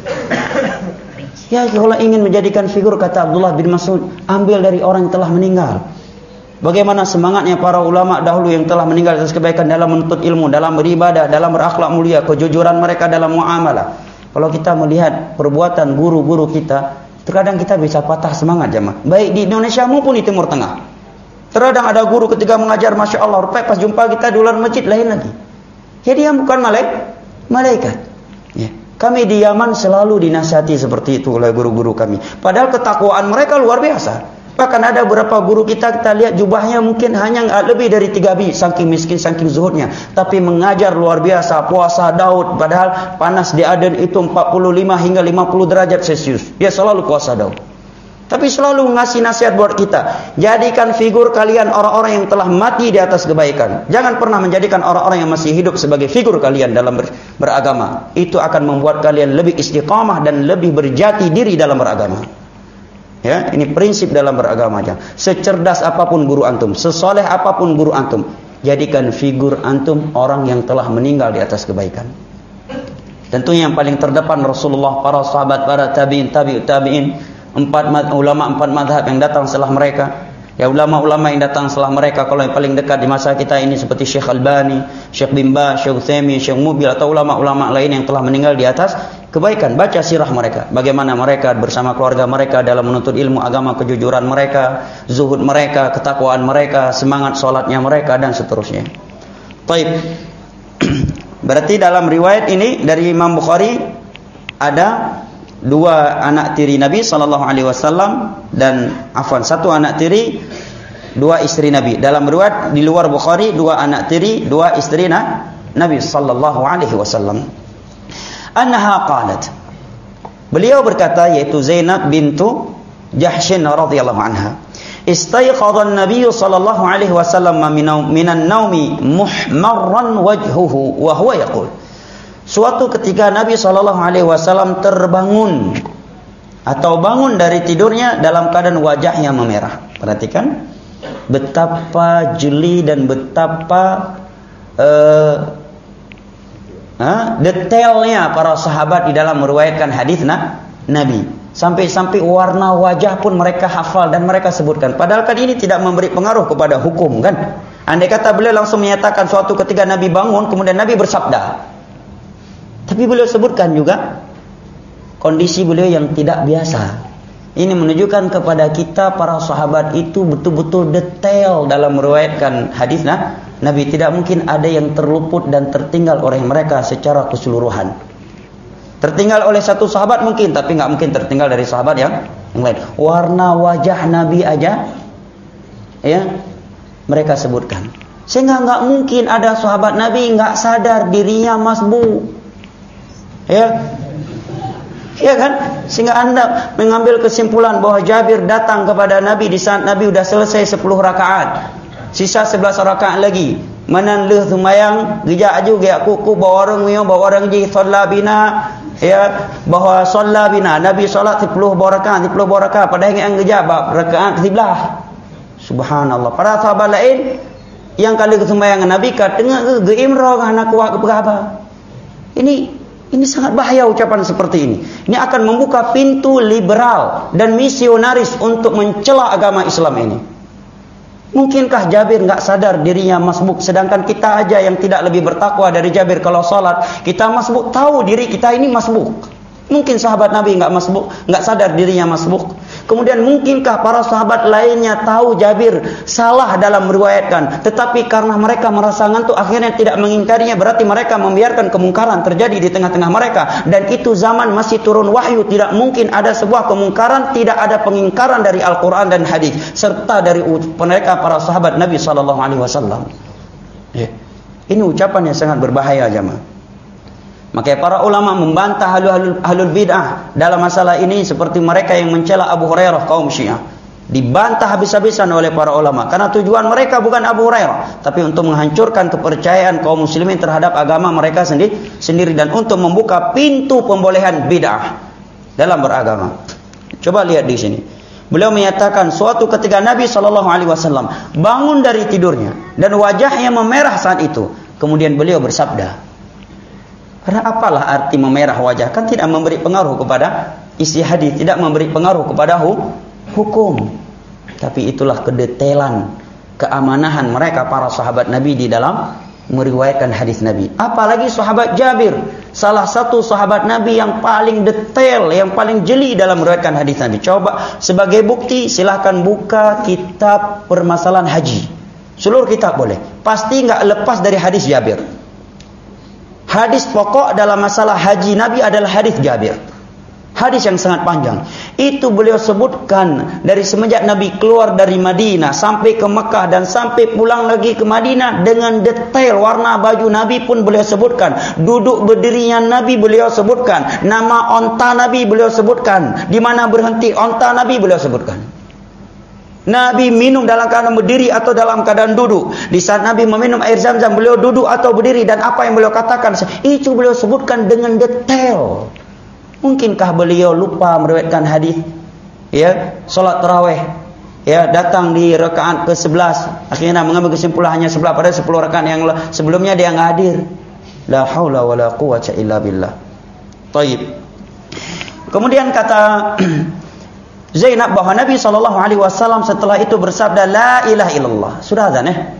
ya kalau ingin menjadikan figur, kata Abdullah bin Mas'ud, ambil dari orang yang telah meninggal. Bagaimana semangatnya para ulama dahulu yang telah meninggal atas kebaikan dalam menuntut ilmu, dalam beribadah, dalam berakhlak mulia, kejujuran mereka dalam muamalah. Kalau kita melihat perbuatan guru-guru kita, terkadang kita bisa patah semangat jemaah. Baik di Indonesia maupun di Timur Tengah. Terkadang ada guru ketika mengajar, Masya Allah, rupai pas jumpa kita di luar masjid lain lagi. Jadi dia bukan malaikat. Malaikat. Ya. Kami di Yaman selalu dinasihati seperti itu oleh guru-guru kami. Padahal ketakwaan mereka luar biasa. Bahkan ada beberapa guru kita, kita lihat jubahnya mungkin hanya lebih dari tiga bi, saking miskin, saking zuhudnya. Tapi mengajar luar biasa, puasa Daud. Padahal panas di Aden itu empat puluh lima hingga lima puluh derajat Celcius. Dia selalu puasa Daud. Tapi selalu ngasih nasihat buat kita. Jadikan figur kalian orang-orang yang telah mati di atas kebaikan. Jangan pernah menjadikan orang-orang yang masih hidup sebagai figur kalian dalam ber beragama. Itu akan membuat kalian lebih istiqamah dan lebih berjati diri dalam beragama. Ya, ini prinsip dalam beragama aja. Secerdas apapun guru antum, sesoleh apapun guru antum, jadikan figur antum orang yang telah meninggal di atas kebaikan. Tentunya yang paling terdepan Rasulullah, para sahabat, para tabi'in, tabi'ut tabi'in, empat ulama, empat madhab yang datang setelah mereka. Ya, ulama-ulama yang datang setelah mereka, kalau yang paling dekat di masa kita ini seperti Syekh Albani, Syekh bin Baz, Syekh Utsaimin, Syekh Mubil, atau ulama-ulama lain yang telah meninggal di atas kebaikan. Baca sirah mereka, bagaimana mereka bersama keluarga mereka dalam menuntut ilmu agama, kejujuran mereka, zuhud mereka, ketakwaan mereka, semangat sholatnya mereka, dan seterusnya. Taib. Berarti dalam riwayat ini dari Imam Bukhari ada dua anak tiri Nabi sallallahu alaihi wasallam, dan afwan, satu anak tiri, dua istri Nabi. Dalam riwayat di luar Bukhari, dua anak tiri, dua istri na, Nabi sallallahu alaihi wasallam. Annaha qalat, beliau berkata, yaitu Zainab bintu Jahshin radhiyallahu anha, istayqadha an-nabiy sallallahu alaihi wasallam minan naumi muhmarran wajhuhu wa huwa yaqul. Suatu ketika Nabi shallallahu alaihi wasallam terbangun atau bangun dari tidurnya dalam keadaan wajahnya memerah. Perhatikan betapa jeli dan betapa uh, uh, detailnya para sahabat di dalam meriwayatkan hadis nah, Nabi. Sampai-sampai warna wajah pun mereka hafal dan mereka sebutkan. Padahal kan ini tidak memberi pengaruh kepada hukum kan. Andai kata beliau langsung menyatakan suatu ketika Nabi bangun kemudian Nabi bersabda. Tapi beliau sebutkan juga kondisi beliau yang tidak biasa. Ini menunjukkan kepada kita para sahabat itu betul-betul detail dalam meriwayatkan hadis nah, Nabi. Tidak mungkin ada yang terluput dan tertinggal oleh mereka secara keseluruhan. Tertinggal oleh satu sahabat mungkin, tapi nggak mungkin tertinggal dari sahabat yang, yang lain. Warna wajah Nabi aja, ya, mereka sebutkan. Sehingga nggak mungkin ada sahabat Nabi nggak sadar dirinya masbuk, ya, ya kan? Sehingga anda mengambil kesimpulan bahwa Jabir datang kepada Nabi di saat Nabi sudah selesai sepuluh rakaat, sisa sebelas rakaat lagi. Manan leh semayang, gejak aju gejak kuku bawa orang miyo bawa orang ji solat bina, ya, bahwa solat bina Nabi solat sepuluh rakaat, sepuluh rakaat pada yang gejak bab rakaat sebelah. Subhanallah. Para sahabat lain yang kali kesembayangan Nabi kat tengah ke imrah anak kuat ke berapa. Ini ini sangat bahaya ucapan seperti ini. Ini akan membuka pintu liberal dan misionaris untuk mencela agama Islam ini. Mungkinkah Jabir enggak sadar dirinya masbuk, sedangkan kita aja yang tidak lebih bertakwa dari Jabir kalau salat, kita masbuk, tahu diri kita ini masbuk. Mungkin sahabat Nabi enggak masbuk, enggak sadar dirinya masbuk. Kemudian mungkinkah para sahabat lainnya tahu Jabir salah dalam meriwayatkan, tetapi karena mereka merasa ngantuk akhirnya tidak mengingkarinya, berarti mereka membiarkan kemungkaran terjadi di tengah-tengah mereka. Dan itu zaman masih turun wahyu, tidak mungkin ada sebuah kemungkaran, tidak ada pengingkaran dari Al-Quran dan hadis serta dari mereka para sahabat Nabi sallallahu alaihi wasallam. Ya. Ini ucapan yang sangat berbahaya, jemaah. Maka para ulama membantah ahlul, ahlul bid'ah dalam masalah ini seperti mereka yang mencela Abu Hurairah kaum Syiah. Dibantah habis-habisan oleh para ulama karena tujuan mereka bukan Abu Hurairah, tapi untuk menghancurkan kepercayaan kaum muslimin terhadap agama mereka sendiri, sendiri dan untuk membuka pintu pembolehan bid'ah dalam beragama. Coba lihat di sini. Beliau menyatakan suatu ketika Nabi sallallahu alaihi wasallam bangun dari tidurnya dan wajahnya memerah saat itu. Kemudian beliau bersabda, karena apalah arti memerah wajah? Kan tidak memberi pengaruh kepada isi hadis, tidak memberi pengaruh kepada hukum. Tapi itulah kedetailan, keamanahan mereka para sahabat Nabi di dalam meriwayatkan hadis Nabi. Apalagi sahabat Jabir, salah satu sahabat Nabi yang paling detail, yang paling jeli dalam meriwayatkan hadis Nabi. Coba sebagai bukti silahkan buka kitab permasalahan haji. Seluruh kitab boleh. Pasti enggak lepas dari hadis Jabir. Hadis pokok dalam masalah haji Nabi adalah hadis Jabir. Hadis yang sangat panjang. Itu beliau sebutkan dari semenjak Nabi keluar dari Madinah sampai ke Mekah dan sampai pulang lagi ke Madinah dengan detail. Warna baju Nabi pun beliau sebutkan. Duduk berdirinya Nabi beliau sebutkan. Nama onta Nabi beliau sebutkan. Di mana berhenti onta Nabi beliau sebutkan. Nabi minum dalam keadaan berdiri atau dalam keadaan duduk. Di saat Nabi meminum air Zam-Zam, beliau duduk atau berdiri, dan apa yang beliau katakan, itu beliau sebutkan dengan detail. Mungkinkah beliau lupa meriwayatkan hadis? Ya, salat tarawih, ya, datang di rakaat ke sebelas, akhirnya mengambil kesimpulan hanya sebelas, pada sepuluh rakaat yang sebelumnya dia enggak hadir. La haula wala quwwata illa billah. Baik. Kemudian kata Zainab bahwa Nabi sallallahu alaihi wasallam setelah itu bersabda la ilaha illallah. Sudah azan ya?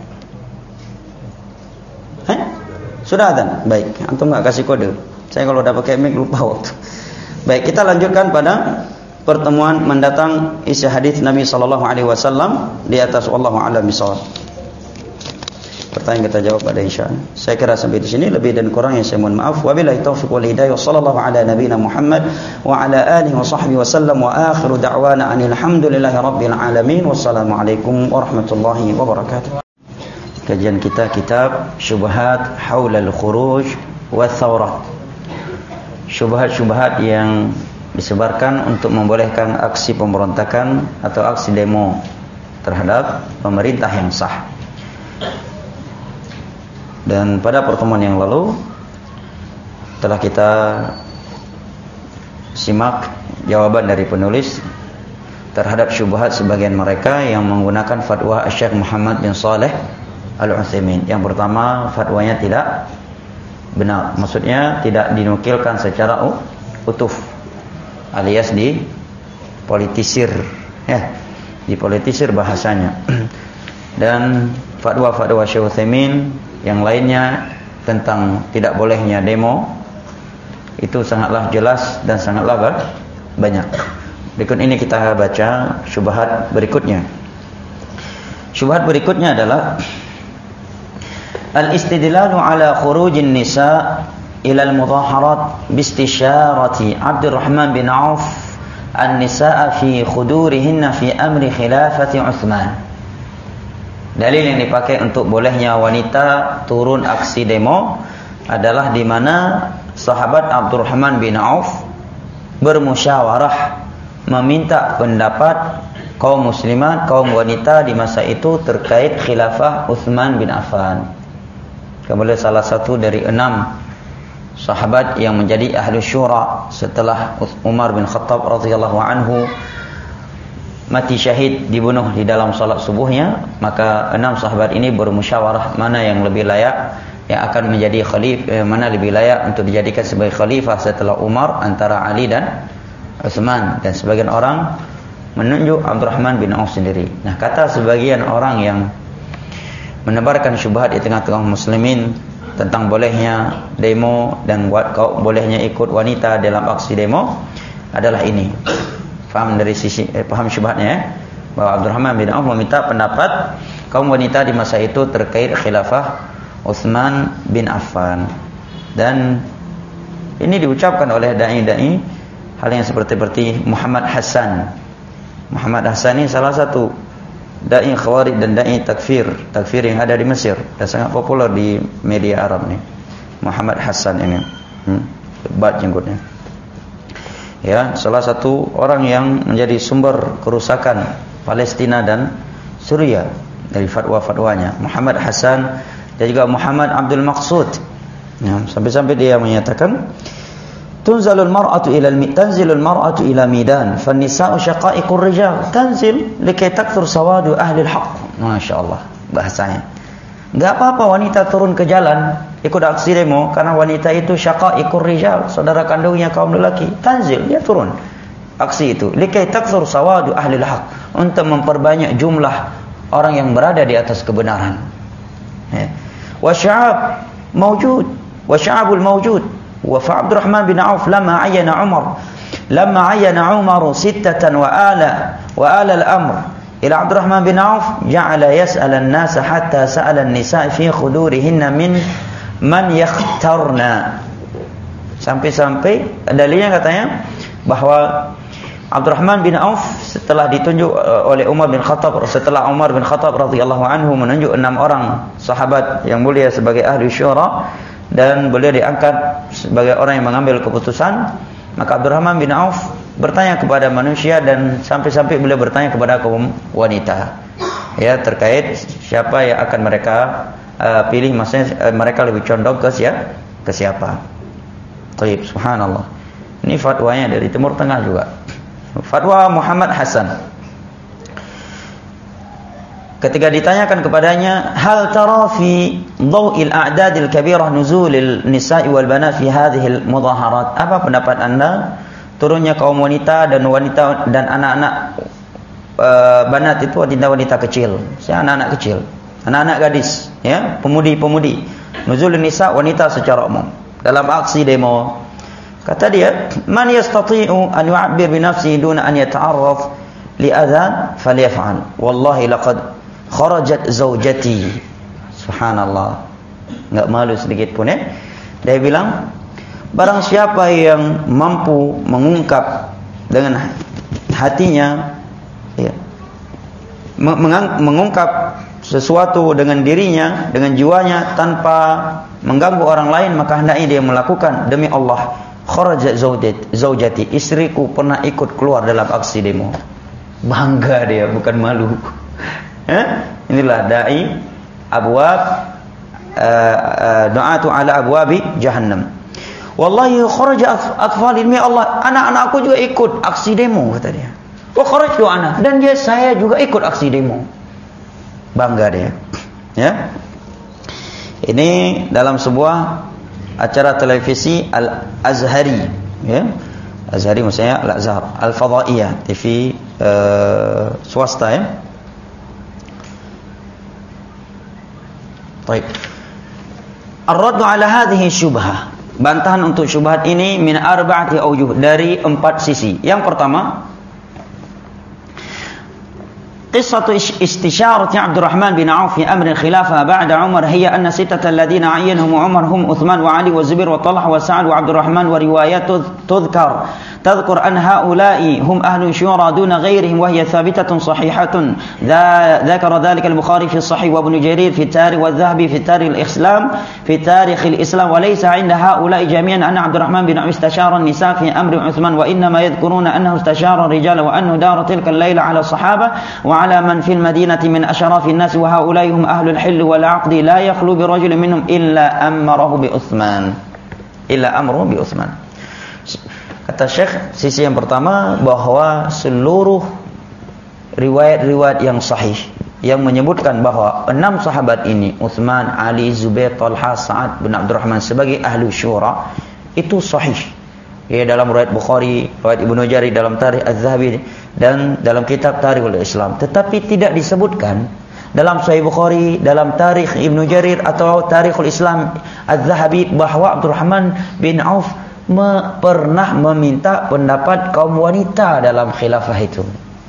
Eh? Sudah azan. Baik, antum enggak kasih kode. Saya kalau udah pakai mic lupa waktu. Baik, kita lanjutkan pada pertemuan mendatang isi hadis Nabi sallallahu alaihi wasallam di atas wallahu a'lam bishawab. Pertanyaan kita jawab pada insya Allah. Saya kira sampai di sini, lebih dan kurang yang saya mohon maaf. Wabillahi taufiq wal hidayah. Wassallallahu ala nabiyina Muhammad wa ala alihi wa sahbihi wasallam wa akhiru da'wana anil hamdulillahi rabbil alamin. Wassalamualaikum warahmatullahi wabarakatuh. Kajian kita kitab Syubhat Haulal Khuruj wa Thawrah. Syubhat-syubhat yang disebarkan untuk membolehkan aksi pemberontakan atau aksi demo terhadap pemerintah yang sah. Dan pada pertemuan yang lalu telah kita simak jawaban dari penulis terhadap syubhat sebagian mereka yang menggunakan fatwa Syekh Muhammad bin Shalih Al-Utsaimin. Yang pertama, fatwanya tidak benar, maksudnya tidak dinukilkan secara utuh, alias dipolitisir, ya, dipolitisir bahasanya. Dan fatwa-fatwa Syekh Utsaimin yang lainnya tentang tidak bolehnya demo itu sangatlah jelas dan sangatlah banyak. Berikut ini kita baca syubhat berikutnya. Syubhat berikutnya adalah al-istidlalu ala khurujin nisa ila al-mudhaharat bistisharati Abdurrahman bin Auf an-nisaa fi khudurihinna fi amri khilafati Utsman. Dalil yang dipakai untuk bolehnya wanita turun aksi demo adalah di mana sahabat Abdurrahman bin Auf bermusyawarah meminta pendapat kaum muslimat, kaum wanita di masa itu terkait khilafah Utsman bin Affan. Kemudian salah satu dari enam sahabat yang menjadi ahli syura setelah Umar bin Khattab radhiyallahu anhu mati syahid, dibunuh di dalam salat subuhnya, maka enam sahabat ini bermusyawarah mana yang lebih layak yang akan menjadi khalifah, mana lebih layak untuk dijadikan sebagai khalifah setelah Umar antara Ali dan Utsman, dan sebagian orang menunjuk Abdurrahman bin Auf sendiri. Nah, kata sebagian orang yang menebarkan syubhat di tengah-tengah muslimin tentang bolehnya demo dan bolehnya ikut wanita dalam aksi demo adalah ini. Faham dari sisi eh, paham syubhatnya ya? Bahwa Abdurrahman bin Auf meminta pendapat kaum wanita di masa itu terkait khilafah Utsman bin Affan. Dan ini diucapkan oleh dai-dai hal yang seperti Muhammad Hasan. Muhammad Hasan ini salah satu dai khawarij dan dai takfir, takfir yang ada di Mesir dan sangat populer di media Arab nih. Muhammad Hasan ini. Hmm, lebat jenggotnya. Ya, salah satu orang yang menjadi sumber kerusakan Palestina dan Suriah dari fatwa-fatwanya, Muhammad Hasan, dan juga Muhammad Abdul Maqsud. Ya, sampai-sampai dia menyatakan tunzalul mar'atu ila al-tanzilul mar'atu ila midan fan-nisa'u syaqa'iqur rijal tanzil likay takthur sawadu ahli al-haq. Masyaallah bahasanya. Enggak apa-apa wanita turun ke jalan ikut aksi demo karena wanita itu syaqa'iqur rijal, saudara kandungnya kaum lelaki. Tanzil, dia turun aksi itu likay takthur sawadu ahli al-haq, untuk memperbanyak jumlah orang yang berada di atas kebenaran. Ya. Wa sya'ab mawjud, wa sya'abul mawjud. Wa fa Abdurrahman bin Auf lama ayana Umar lama ayana Umar sittatan wa ala wa ala al-amr ila Abdurrahman bin Auf ja'ala yas'al an-nas hatta sa'ala an-nisa' fi khudurihinna min man yakhtarna. Sampai-sampai dalilnya katanya bahwa Abdurrahman bin Auf setelah ditunjuk oleh Umar bin Khattab, setelah Umar bin Khattab radhiyallahu anhu menunjuk enam orang sahabat yang mulia sebagai ahli syura dan beliau diangkat sebagai orang yang mengambil keputusan, maka Abdurrahman bin Auf bertanya kepada manusia dan sampai-sampai beliau bertanya kepada kaum wanita, ya, terkait siapa yang akan mereka uh, pilih, maksudnya uh, mereka lebih condong ke siapa, ke siapa. Baik, subhanallah. Ini fatwanya dari Timur Tengah juga. Fatwa Muhammad Hasan. Ketika ditanyakan kepadanya, hal tara fi dhaw'il a'dadil kabirah nuzulil nisa'i wal banat fi hadhil mudaharat, apa pendapat Anda turunnya kaum wanita dan wanita dan anak-anak uh, banat itu wanita-wanita kecil, saya anak-anak kecil, anak-anak gadis, ya, pemudi-pemudi, nuzulun nisa, wanita secara umum dalam aksi demo. Kata dia, man yastati'u an yu'abbir bi nafsihi duna an yata'arraf li adhan falyaf'al, wallahi laqad kharajat zaujati. Subhanallah, enggak malu sedikit pun ya. Dia bilang, barang siapa yang mampu mengungkap dengan hatinya, ya, mengungkap sesuatu dengan dirinya, dengan jiwanya tanpa mengganggu orang lain, maka hendaknya dia melakukan. Demi Allah, kharajat zaujati, istriku pernah ikut keluar dalam aksi demo. Bangga dia, bukan malu. Eh? Inilah dai abwab uh, uh, du'atu ala abwabi jahannam. Wallahi kharaja atfal ilmi, Allah, anak-anakku juga ikut aksi demo, kata dia. Wa kharajtu ana, dan dia saya juga ikut aksi demo. Bangga dia. Ya. Ini dalam sebuah acara televisi Al-Azhari, ya. Azhari maksudnya Al-Azhar, Al-Fadaiyah, T V uh, swasta, ya. Baik. Ar-raddu ala hadhihi syubhah. Bantahan untuk syubhat ini min arba'ati awjuh, dari empat sisi. Yang pertama, قصة استشارة عبد الرحمن بن عوف في أمر الخلافة بعد عمر هي أن ستة الذين عينهم عمر هم عثمان وعلي والزبير وطلحة وسعد وعبد الرحمن، وروايات تذكر تذكر أن هؤلاء هم أهل شورى دون غيرهم، وهي ثابتة صحيحة. ذكر ذلك البخاري في الصحيح وابن جرير في التاريخ والذهبي في تاريخ الإسلام في تاريخ الإسلام. وليس عند هؤلاء جميعا أن عبد الرحمن بن عوف استشار النساء في أمر عثمان، وإنما يذكرون أنه استشار الرجال وأنه دار تلك الليلة على الصحابة وعلى من في المدينة من أشراف الناس، وهؤلاء هم أهل الحل والعقد لا يخلو برجل منهم إلا أمره بعثمان إلا أمره بعثمان. Kata Syekh, sisi yang pertama bahwa seluruh riwayat-riwayat yang sahih yang menyebutkan bahwa enam sahabat ini, Utsman, Ali, Zubair, Talha, Sa'ad bin Abdurrahman sebagai ahlu syura, itu sahih. Ya, dalam riwayat Bukhari, riwayat Ibnu Jarir dalam Tarikh Az-Zahabi dan dalam kitab Tarikhul Islam. Tetapi tidak disebutkan dalam Sahih Bukhari, dalam Tarikh Ibnu Jarir atau Tarikhul Islam Az-Zahabi bahwa Abdurrahman bin Auf me, pernah meminta pendapat kaum wanita dalam khilafah itu,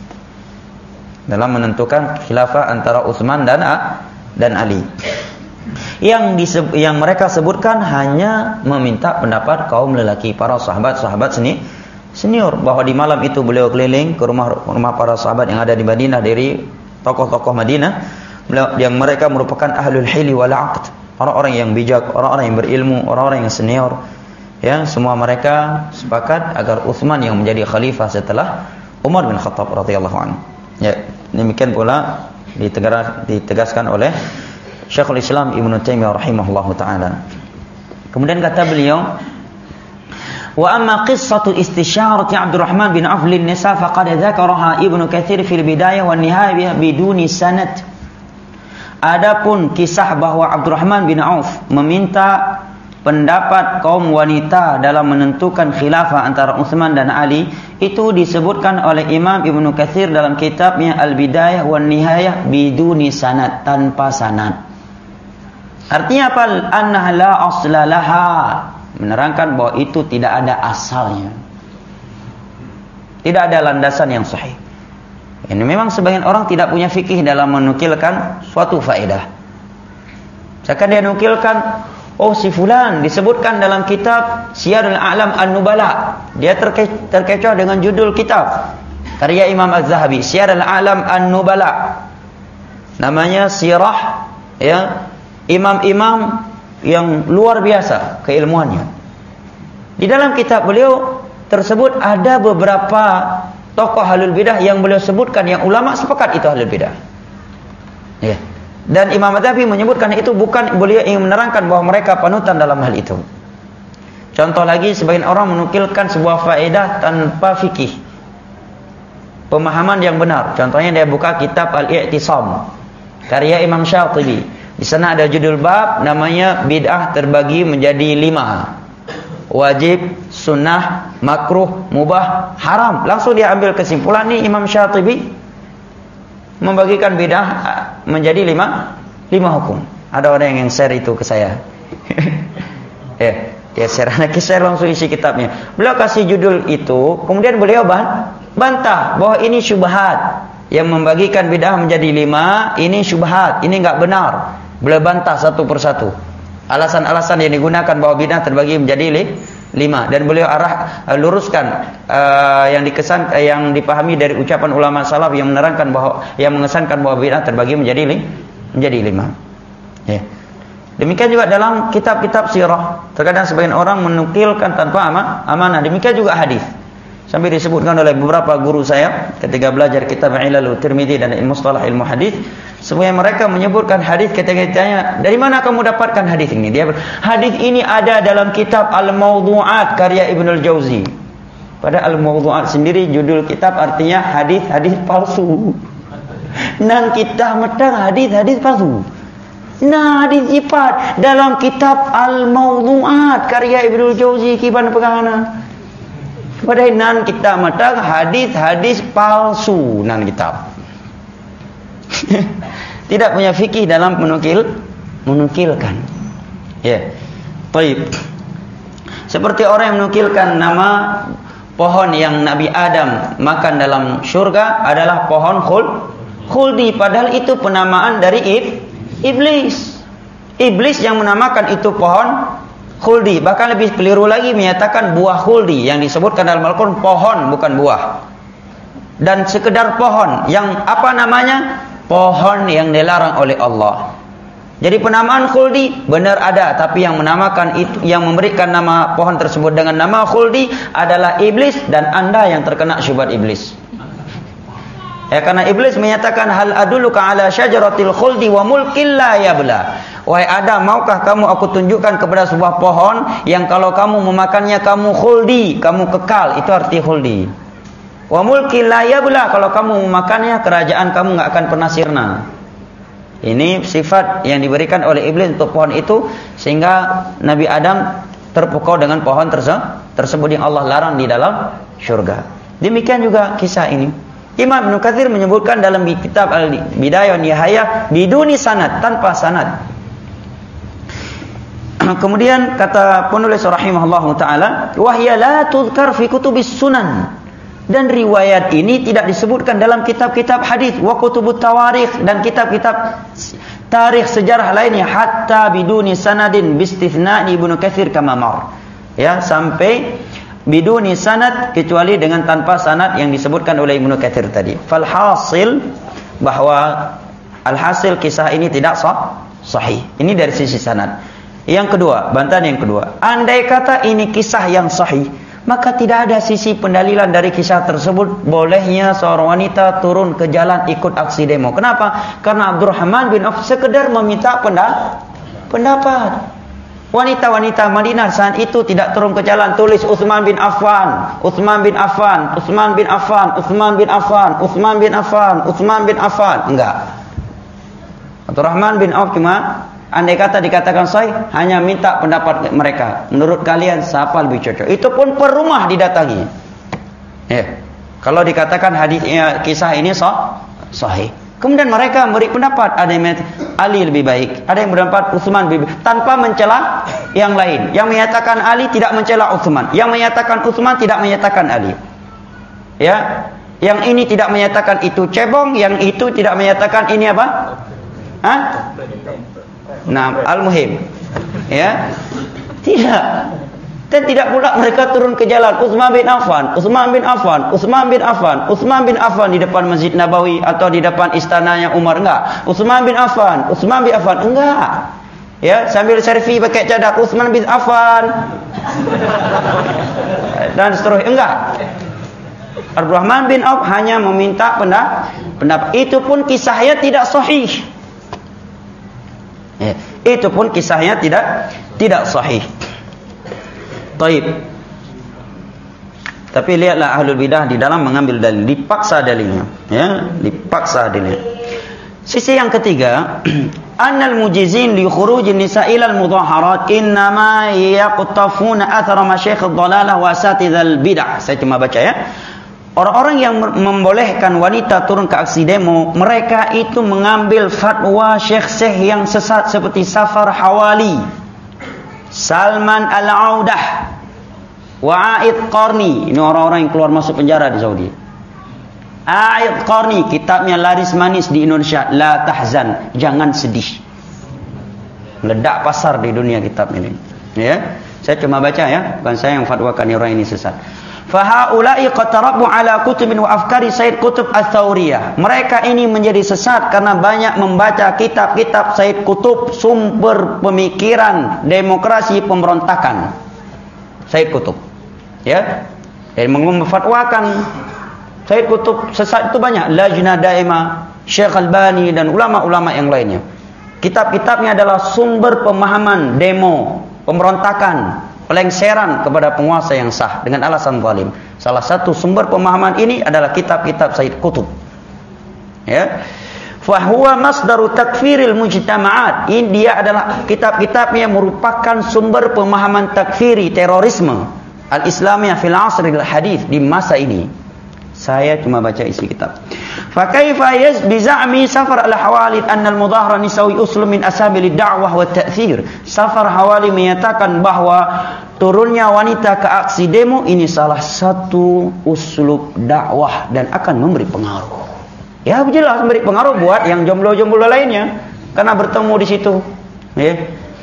dalam menentukan khilafah antara Utsman dan dan Ali. Yang disebut, yang mereka sebutkan hanya meminta pendapat kaum lelaki, para sahabat-sahabat seni, senior, bahwa di malam itu beliau keliling ke rumah-rumah para sahabat yang ada di Madinah dari tokoh-tokoh Madinah, yang mereka merupakan ahlul hili wal aqd, orang-orang yang bijak, orang-orang yang berilmu, orang-orang yang senior. Ya, semua mereka sepakat agar Utsman yang menjadi khalifah setelah Umar bin Khattab radhiyallahu anhu. Ya, demikian pula ditegaskan oleh Syekhul Islam Ibnu Taimiyah rahimahullahu taala. Kemudian kata beliau, wa amma qissatu istisyarati Abdurrahman bin Auf lin nisa faqad dzakaraha Ibnu Katsir fil bidayah wan nihayah biduni sanad. Adapun kisah bahwa Abdurrahman bin Auf meminta pendapat kaum wanita dalam menentukan khilafah antara Utsman dan Ali, itu disebutkan oleh Imam Ibnu Katsir dalam kitabnya Al-Bidayah wan Nihayah biduni sanad, tanpa sanad. Artinya apa? Anna la asla laha, menerangkan bahwa itu tidak ada asalnya, tidak ada landasan yang sahih. Ini memang sebagian orang tidak punya fikih dalam menukilkan suatu faedah. Misalkan dia nukilkan, oh si fulan disebutkan dalam kitab Siyarul A'lam An-Nubala, dia terke- terkecoh dengan judul kitab karya Imam Az-Zahabi, Siyarul A'lam An-Nubala, namanya sirah ya imam-imam yang luar biasa keilmuannya. Di dalam kitab beliau tersebut ada beberapa tokoh ahlul bidah yang beliau sebutkan, yang ulama sepakat itu ahlul bidah. Ya. Dan Imam Az-Zahabi menyebutkan itu bukan beliau ingin menerangkan bahwa mereka panutan dalam hal itu. Contoh lagi, sebagian orang menukilkan sebuah faedah tanpa fikih, pemahaman yang benar. Contohnya dia buka kitab Al-I'tisam karya Imam Syatibi. Di sana ada judul bab namanya bid'ah terbagi menjadi lima: wajib, sunnah, makruh, mubah, haram. Langsung dia ambil kesimpulan nih Imam Syatibi membagikan bid'ah menjadi lima lima hukum. Ada orang yang share itu ke saya. Ya, dia share, anak share langsung isi kitabnya. Beliau kasih judul itu, kemudian beliau bantah bahwa ini syubhat. Yang membagikan bid'ah menjadi lima, ini syubhat, ini enggak benar. Beliau bantah satu persatu alasan-alasan yang digunakan bahwa bid'ah terbagi menjadi lima, dan beliau arah uh, luruskan uh, yang dikesan uh, yang dipahami dari ucapan ulama salaf yang menerangkan bahwa yang mengesankan bahwa bid'ah terbagi menjadi li, menjadi lima. Ya. Demikian juga dalam kitab-kitab sirah, terkadang sebagian orang menukilkan tanpa ama, amanah. Demikian juga hadis. Sampai disebutkan oleh beberapa guru saya ketika belajar kitab Ilalul Tirmidzi dan Mustalah Ilmu Hadis, semuanya mereka menyebutkan hadis. Ketika ditanya, dari mana kamu dapatkan hadis ini? Dia hadis ini ada dalam kitab Al-Mawdu'at karya Ibnul Jauzi. Pada Al-Mawdu'at sendiri judul kitab artinya hadis-hadis palsu. Nang kita metang hadis-hadis palsu. Nah, hadis sifat dalam kitab Al-Mawdu'at karya Ibnul Jauzi kiban pegangana. Padahal nan kita matang hadis-hadis palsu nan kitab. Tidak punya fikih dalam menukil menukilkan. Ya. Baik. Seperti orang yang menukilkan nama pohon yang Nabi Adam makan dalam surga adalah pohon khul khuldi, padahal itu penamaan dari ib, iblis. Iblis yang menamakan itu pohon khuldi. Bahkan lebih keliru lagi menyatakan buah khuldi, yang disebutkan dalam Al-Quran pohon bukan buah. Dan sekedar pohon yang apa namanya? Pohon yang dilarang oleh Allah. Jadi penamaan khuldi benar ada, tapi yang menamakan itu, yang memberikan nama pohon tersebut dengan nama khuldi adalah iblis, dan Anda yang terkena syubhat iblis. Ya, karena iblis menyatakan hal adulluka ala syajaratil khuldi wa mulkin la yabla. Wahai Adam, maukah kamu aku tunjukkan kepada sebuah pohon yang kalau kamu memakannya kamu khuldi, kamu kekal. Itu arti khuldi. Wa mulkin la yabla, kalau kamu memakannya kerajaan kamu enggak akan pernah sirna. Ini sifat yang diberikan oleh iblis untuk pohon itu, sehingga Nabi Adam terpukau dengan pohon tersebut yang Allah larang di dalam syurga. Demikian juga kisah ini. Imam Ibnu Katsir menyebutkan dalam kitab Al-Bidayah wa Nihayah biduni sanad, tanpa sanad. Kemudian kata penulis rahimahullahu taala, wa hiya la tuzkar fi kutubis sunan. Dan riwayat ini tidak disebutkan dalam kitab-kitab hadis wa kutubut tawarikh, dan kitab-kitab tarikh sejarah lainnya, hatta biduni sanadin bistithna Ibnu Katsir kama mar. Ya, sampai biduni sanad, kecuali dengan tanpa sanad yang disebutkan oleh Ibnu Katsir tadi. Fal hasil bahwa alhasil kisah ini tidak sah, sahih. Ini dari sisi sanad. Yang kedua, bantahan yang kedua, andai kata ini kisah yang sahih, maka tidak ada sisi pendalilan dari kisah tersebut bolehnya seorang wanita turun ke jalan ikut aksi demo. Kenapa? Karena Abdurrahman bin Auf sekedar meminta pendapat. Wanita-wanita Madinah saat itu tidak turun ke jalan, tulis Utsman bin Affan, Utsman bin Affan, Utsman bin Affan, Utsman bin Affan, Utsman bin Affan, Utsman bin Affan. Enggak. Abdurrahman bin Auf cuma andai kata dikatakan sahih, hanya minta pendapat mereka. Menurut kalian siapa lebih cocok? Itu pun per rumah didatangi. Ya. Kalau dikatakan hadisnya kisah ini sah, sahih. Kemudian mereka beri pendapat, ada yang mengatakan Ali lebih baik, ada yang berpendapat Utsman lebih baik, tanpa mencela yang lain. Yang menyatakan Ali tidak mencela Utsman, yang menyatakan Utsman tidak menyatakan Ali. Ya. Yang ini tidak menyatakan itu cebong, yang itu tidak menyatakan ini apa? Hah? Nah, al-muhim. Ya. Tidak. Dan tidak pula mereka turun ke jalan Utsman bin Affan, Utsman bin Affan, Utsman bin Affan, Utsman bin Affan di depan Masjid Nabawi atau di depan istananya Umar, enggak. Utsman bin Affan, Utsman bin Affan, enggak. Ya, sambil selfie pakai cadar Utsman bin Affan. Dan seterusnya, enggak. Abdurrahman bin Auf hanya meminta pendapat. Itu pun kisahnya tidak sahih. Ya, itu pun kisahnya tidak tidak sahih. Taib. Tapi lihatlah ahlul bidah di dalam mengambil dalil, dipaksa dalilnya, ya, dipaksa dalilnya. Sisi yang ketiga, annal mujizin li khurujin nisa ila al mudaharat innama yaqtafuna athara masyayikh ad-dhalalah wa asatidhal bidah. Saya cuma baca ya. Orang-orang yang membolehkan wanita turun ke aksi demo, mereka itu mengambil fatwa syekh-syekh yang sesat seperti Safar Hawali, Salman Al-Audah, Wa'id Qarni. Ini orang-orang yang keluar masuk penjara di Saudi. A'id Qarni, kitabnya laris manis di Indonesia, La Tahzan, jangan sedih. Meledak pasar di dunia kitab ini. Ya, saya cuma baca ya, bukan saya yang fatwakan orang ini sesat. Fahaula'i qatarabu ala kutubin wa afkari Sayyid Qutb Ats-Tsauriyah. Mereka ini menjadi sesat karena banyak membaca kitab-kitab Sayyid Qutb, sumber pemikiran demokrasi pemberontakan Sayyid Qutb. Ya. Dan memfatwakan Sayyid Qutb sesat itu banyak, Lajnah Daimah, Syekh Albani dan ulama-ulama yang lainnya. Kitab-kitabnya adalah sumber pemahaman demo, pemberontakan, pelengseran kepada penguasa yang sah dengan alasan zalim. Salah satu sumber pemahaman ini adalah kitab-kitab Sayyid Qutb. Ya. Fa huwa masdaru takfiril mujtama'at. Ini dia adalah kitab-kitabnya merupakan sumber pemahaman takfiri, terorisme al-islamiyah fil asril hadis, di masa ini. Saya cuma baca isi kitab. Fa kaifa yaz'ami Safar al-Hawali anna al-mudahara nisawi uslun min asabil ad-da'wah wa at-ta'thir. Safar Hawali menyatakan bahwa turunnya wanita ke aksi demo ini salah satu uslub dakwah dan akan memberi pengaruh. Ya jelas memberi pengaruh buat yang jomblo-jomblo lainnya karena bertemu di situ. Ya.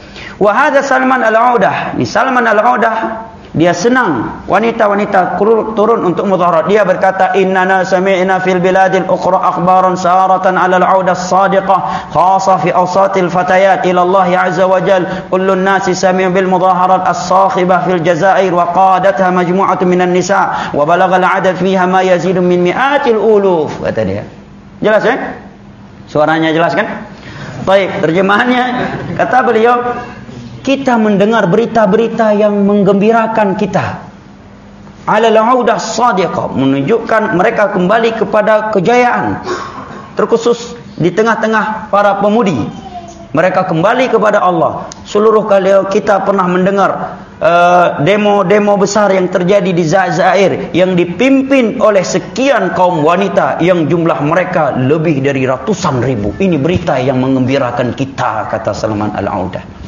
Wa hadza Salman al-Audah. Ini Salman al-Audah dia senang wanita-wanita turun untuk mudhaharat. Dia berkata, "Innana sami'na fil biladil ukhra akhbaran saratan 'ala al-'audah as-sadiqah khassa fi awsatil fatayat ila Allah 'azza wa jalla. Kullu an-nasi sami'u bil mudhaharat as-sakhibah fil Jazair wa qadatha majmu'atun minan nisa wa balagha al-'adad fiha ma yazidu min mi'atil uluf." Kata dia. Jelas kan? Suaranya jelas kan? Baik, terjemahannya kata beliau, kita mendengar berita-berita yang menggembirakan kita. Alal audah shadiqah, menunjukkan mereka kembali kepada kejayaan. Terkhusus di tengah-tengah para pemudi. Mereka kembali kepada Allah. Seluruh kali kita pernah mendengar uh, demo-demo besar yang terjadi di Zaire yang dipimpin oleh sekian kaum wanita yang jumlah mereka lebih dari ratusan ribu. Ini berita yang mengembirakan kita, kata Salman al-Audah.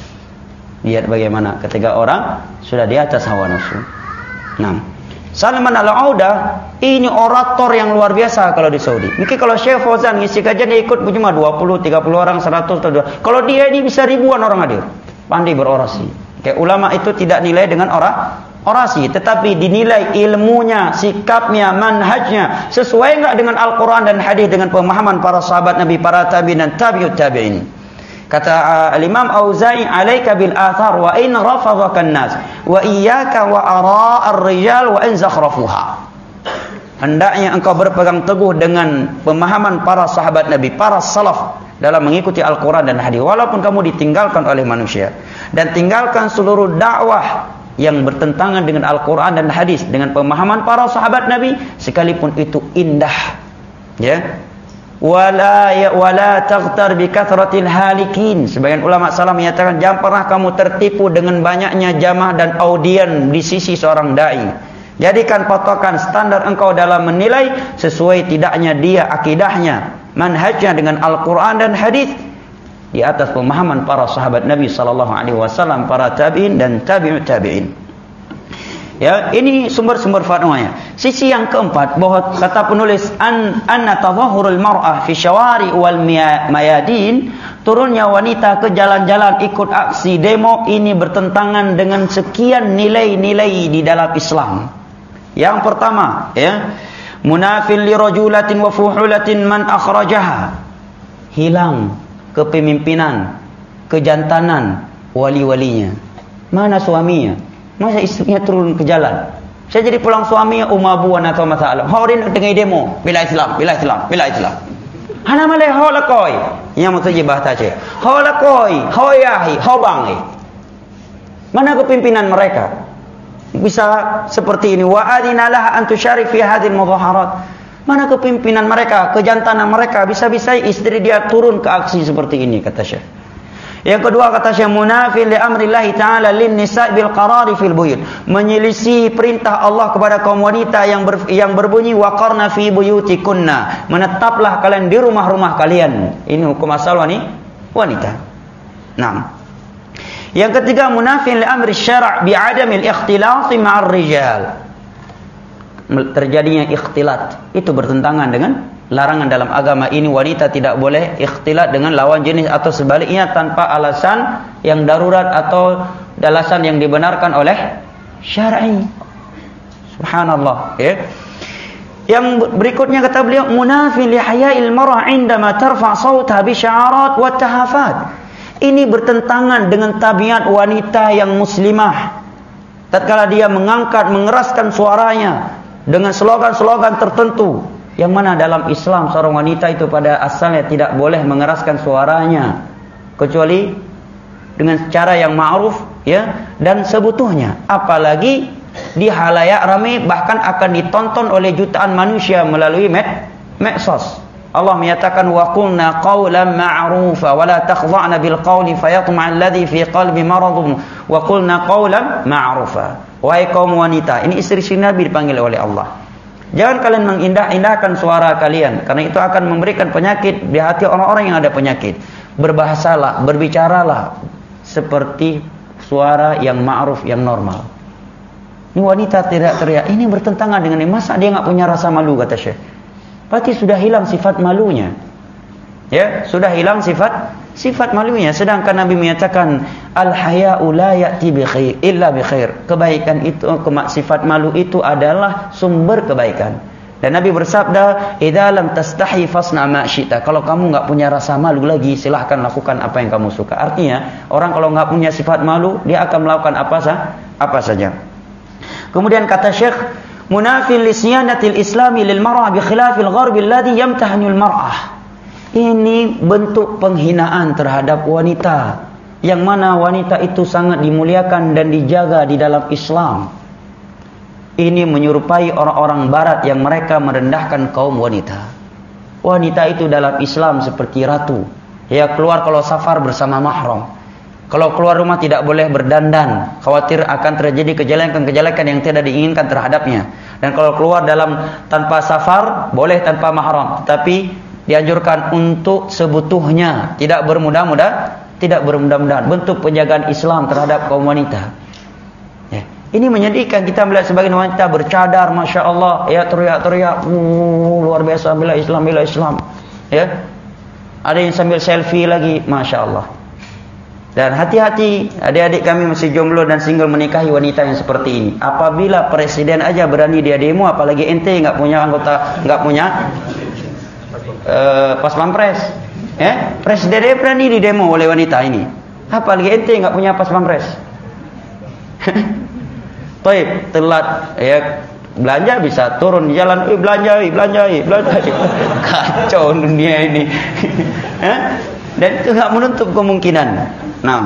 Lihat bagaimana ketika orang sudah di atas hawa nafsu. Nah, Salman al-Audah ini orator yang luar biasa kalau di Saudi. Mungkin kalau Syekh Fauzan ngisi kajian dia ikut cuma dua puluh, tiga puluh orang, seratus atau dua ratus. Kalau dia ini bisa ribuan orang hadir. Pandai berorasi. Kayak ulama itu tidak nilai dengan orang orasi, tetapi dinilai ilmunya, sikapnya, manhajnya sesuai enggak dengan Al-Qur'an dan hadis, dengan pemahaman para sahabat Nabi, para tabi'in dan tabi'ut tabi'in. Kata uh, Al-Imam Auza'i, "Alaika bil athar wa in rafadhaka an-nas wa iyyaka wa ara' ar-rijal wa in zakhrafuha." Hendaknya engkau berpegang teguh dengan pemahaman para sahabat Nabi, para salaf dalam mengikuti Al-Qur'an dan hadis, walaupun kamu ditinggalkan oleh manusia, dan tinggalkan seluruh dakwah yang bertentangan dengan Al-Qur'an dan hadis, dengan pemahaman para sahabat Nabi, sekalipun itu indah. Ya. Wala ya wala taghtar bi kathratil halikin. Sebagian ulama salam menyatakan, jangan pernah kamu tertipu dengan banyaknya jamaah dan audien di sisi seorang dai. Jadikan patokan standar engkau dalam menilai sesuai tidaknya dia akidahnya, manhajnya dengan Al-Qur'an dan hadis di atas pemahaman para sahabat Nabi sallallahu alaihi wasallam, para tabi'in dan tabi'ut tabi'in. Ya, ini sumber-sumber fatwanya. Sisi yang keempat, bahwa kata penulis an anna tadhahurul mar'ah fi syawari wal mayadin, turunnya wanita ke jalan-jalan ikut aksi demo ini bertentangan dengan sekian nilai-nilai di dalam Islam. Yang pertama, ya, munafil li rajulatin wa fuhulatin man akhrajaha. Hilang kepemimpinan, kejantanan wali-walinya. Mana suaminya? Masa istrinya turun ke jalan? Saya jadi pulang suami umabuan atau masalah. Haurin dengan demo, bila Islam, bila Islam, bila Islam. Hana malai holakoi. Yang maksudnya bahasa Aceh. Holakoi, hoyahi, hobangi. Mana kepimpinan mereka? Bisa seperti ini. Wa adinalah an tusyari fi hadhil mudhaharat. Mana kepimpinan mereka, kejantanan mereka? Bisa-bisa istri dia turun ke aksi seperti ini, kata Syekh. Yang kedua kata Syekh, munafil li amrillahi ta'ala lin nisa' bil qarari fil buyut. Menyelisih perintah Allah kepada kaum wanita yang ber, yang berbunyi waqarna fi buyutikunna. Menetaplah kalian di rumah-rumah kalian. Ini hukum asal wanita. Nah. Yang ketiga, munafil li amri syara' bi 'adamil ikhtilat ma'ar rijal. Terjadinya ikhtilat itu bertentangan dengan larangan dalam agama ini. Wanita tidak boleh ikhtilat dengan lawan jenis atau sebaliknya tanpa alasan yang darurat atau alasan yang dibenarkan oleh syar'i. Subhanallah, ya. Yang berikutnya kata beliau, munafil li haya'il mar'ah 'indama tarfa' sautaha bi sya'arat wa tahafat. Ini bertentangan dengan tabiat wanita yang muslimah. Tatkala dia mengangkat, mengeraskan suaranya dengan slogan-slogan tertentu, yang mana dalam Islam seorang wanita itu pada asalnya tidak boleh mengeraskan suaranya kecuali dengan cara yang ma'ruf, ya, dan sebutuhnya. Apalagi di halayak ramai, bahkan akan ditonton oleh jutaan manusia melalui med medsos. Allah menyatakan wa qulna qawlan ma'rufa wa la takhdha'na bil qawli fayatma'a alladhi fi qalbi maradun wa qulna qawlan ma'rufa. Wahai kaum wanita, ini istri-istri Nabi dipanggil oleh Allah. Jangan kalian mengindah-indahkan suara kalian, karena itu akan memberikan penyakit di hati orang-orang yang ada penyakit. Berbahasalah, berbicaralah seperti suara yang ma'ruf, yang normal. Ini wanita tidak teriak, ini bertentangan dengan ini. Masa dia enggak punya rasa malu, kata Syekh. berarti sudah hilang sifat malunya. Ya, sudah hilang sifat sifat malunya. Sedangkan Nabi menyatakan al-haya'u la ya'ti bi khair illa bi khair. Kebaikan itu, sifat malu itu adalah sumber kebaikan. Dan Nabi bersabda, "Idza lam tastahi fasna ma syi'ta." Kalau kamu enggak punya rasa malu lagi, silahkan lakukan apa yang kamu suka. Artinya, orang kalau enggak punya sifat malu, dia akan melakukan apa saja, apa saja. Kemudian kata Syekh, "Munafil li siyanatil islami lil mar'ah bi khilafil gharbi alladhi yamtahanul mar'ah." Ini bentuk penghinaan terhadap wanita, yang mana wanita itu sangat dimuliakan dan dijaga di dalam Islam. Ini menyerupai orang-orang barat yang mereka merendahkan kaum wanita. Wanita itu dalam Islam seperti ratu. Ya, keluar kalau safar bersama mahram. Kalau keluar rumah tidak boleh berdandan, khawatir akan terjadi kejelekan-kejelekan yang tidak diinginkan terhadapnya. Dan kalau keluar dalam tanpa safar, boleh tanpa mahram, tapi dianjurkan untuk sebutuhnya, tidak bermudah-mudah, tidak bermudah-mudahan. Bentuk penjagaan Islam terhadap kaum wanita. Ya. Ini menyedihkan kita melihat sebagian wanita bercadar, masya Allah, ya teriak-teriak, uh, luar biasa, bela Islam, bela Islam. Ya, ada yang sambil selfie lagi, masya Allah. Dan hati-hati, adik-adik kami masih jomblo dan single menikahi wanita yang seperti ini. Apabila presiden aja berani dia demo, apalagi ente nggak punya anggota, nggak punya Uh, pas pampres, ya, presiden berani di demo oleh wanita ini. Apalagi ente nggak punya pas pampres. Baik, telat, ya, belanja bisa turun di jalan, eh belanja, eh, belanja, eh, belanja. Kacau dunia ini. Dan itu nggak menutup kemungkinan. Nah,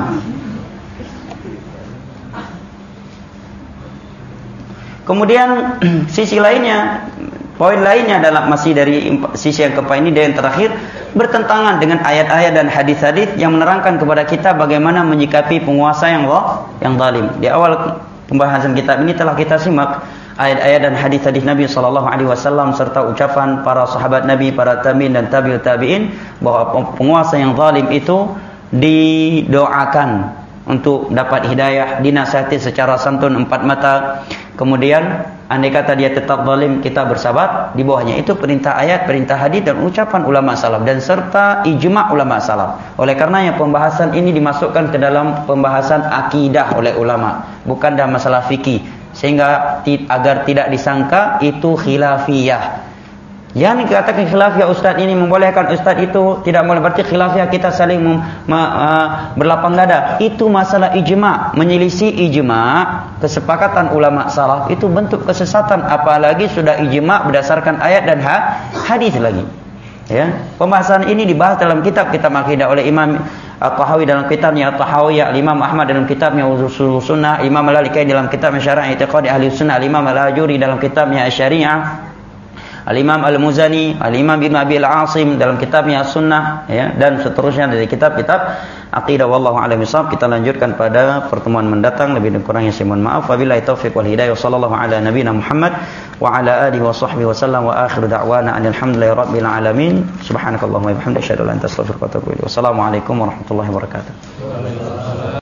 kemudian sisi lainnya, poin lainnya adalah masih dari sisi yang keempat ini, dan yang terakhir, bertentangan dengan ayat-ayat dan hadis-hadis yang menerangkan kepada kita bagaimana menyikapi penguasa yang yang zalim. Di awal pembahasan kitab ini telah kita simak ayat-ayat dan hadis-hadis Nabi sallallahu alaihi wasallam serta ucapan para sahabat Nabi, para tabi'in dan tabi'ut tabi'in bahwa penguasa yang zalim itu didoakan untuk dapat hidayah, dinasihati secara santun empat mata. Kemudian andai kata dia tetap zalim, kita bersabar di bawahnya. Itu perintah ayat, perintah hadis dan ucapan ulama salaf dan serta ijma' ulama salaf. Oleh karenanya pembahasan ini dimasukkan ke dalam pembahasan akidah oleh ulama, bukan dalam masalah fikih, sehingga agar tidak disangka itu khilafiyah. Jangan dikatakan khilafiyah ustaz ini membolehkan, ustaz itu tidak boleh, berarti khilafiyah kita saling mem, ma, uh, berlapang dada. Itu masalah ijma', menyelisih ijma', kesepakatan ulama salaf itu bentuk kesesatan, apalagi sudah ijma' berdasarkan ayat dan ha, hadis lagi. Ya, pembahasan ini dibahas dalam kitab kitab akidah oleh Imam At-Tahawi dalam kitabnya At-Tahawiyah, Imam Ahmad dalam kitabnya Ushul Sunnah, Imam Al-Lalikai dalam kitabnya Syarah I'tiqad Ahli Sunnah, Imam Al-Ajuri dalam kitabnya Asy-Syari'ah, Al-Imam Al-Muzani, Al-Imam Ibn Abi Al-Asim dalam kitabnya As-Sunnah, ya, dan seterusnya dari kitab-kitab akidah. Wallahu a'lam bishawab. Kita lanjutkan pada pertemuan mendatang. Lebih dan kurangnya saya mohon maaf. Wabillahi taufiq wal hidayah. Sallallahu ala nabiyina Muhammad wa ala alihi wa sahbihi wasallam wa akhiru da'wana alhamdulillahi rabbil alamin. Subhanakallahumma wa bihamdika asyhadu an la ilaha illa anta astaghfiruka wa atubu ilaik. Wassalamualaikum warahmatullahi wabarakatuh.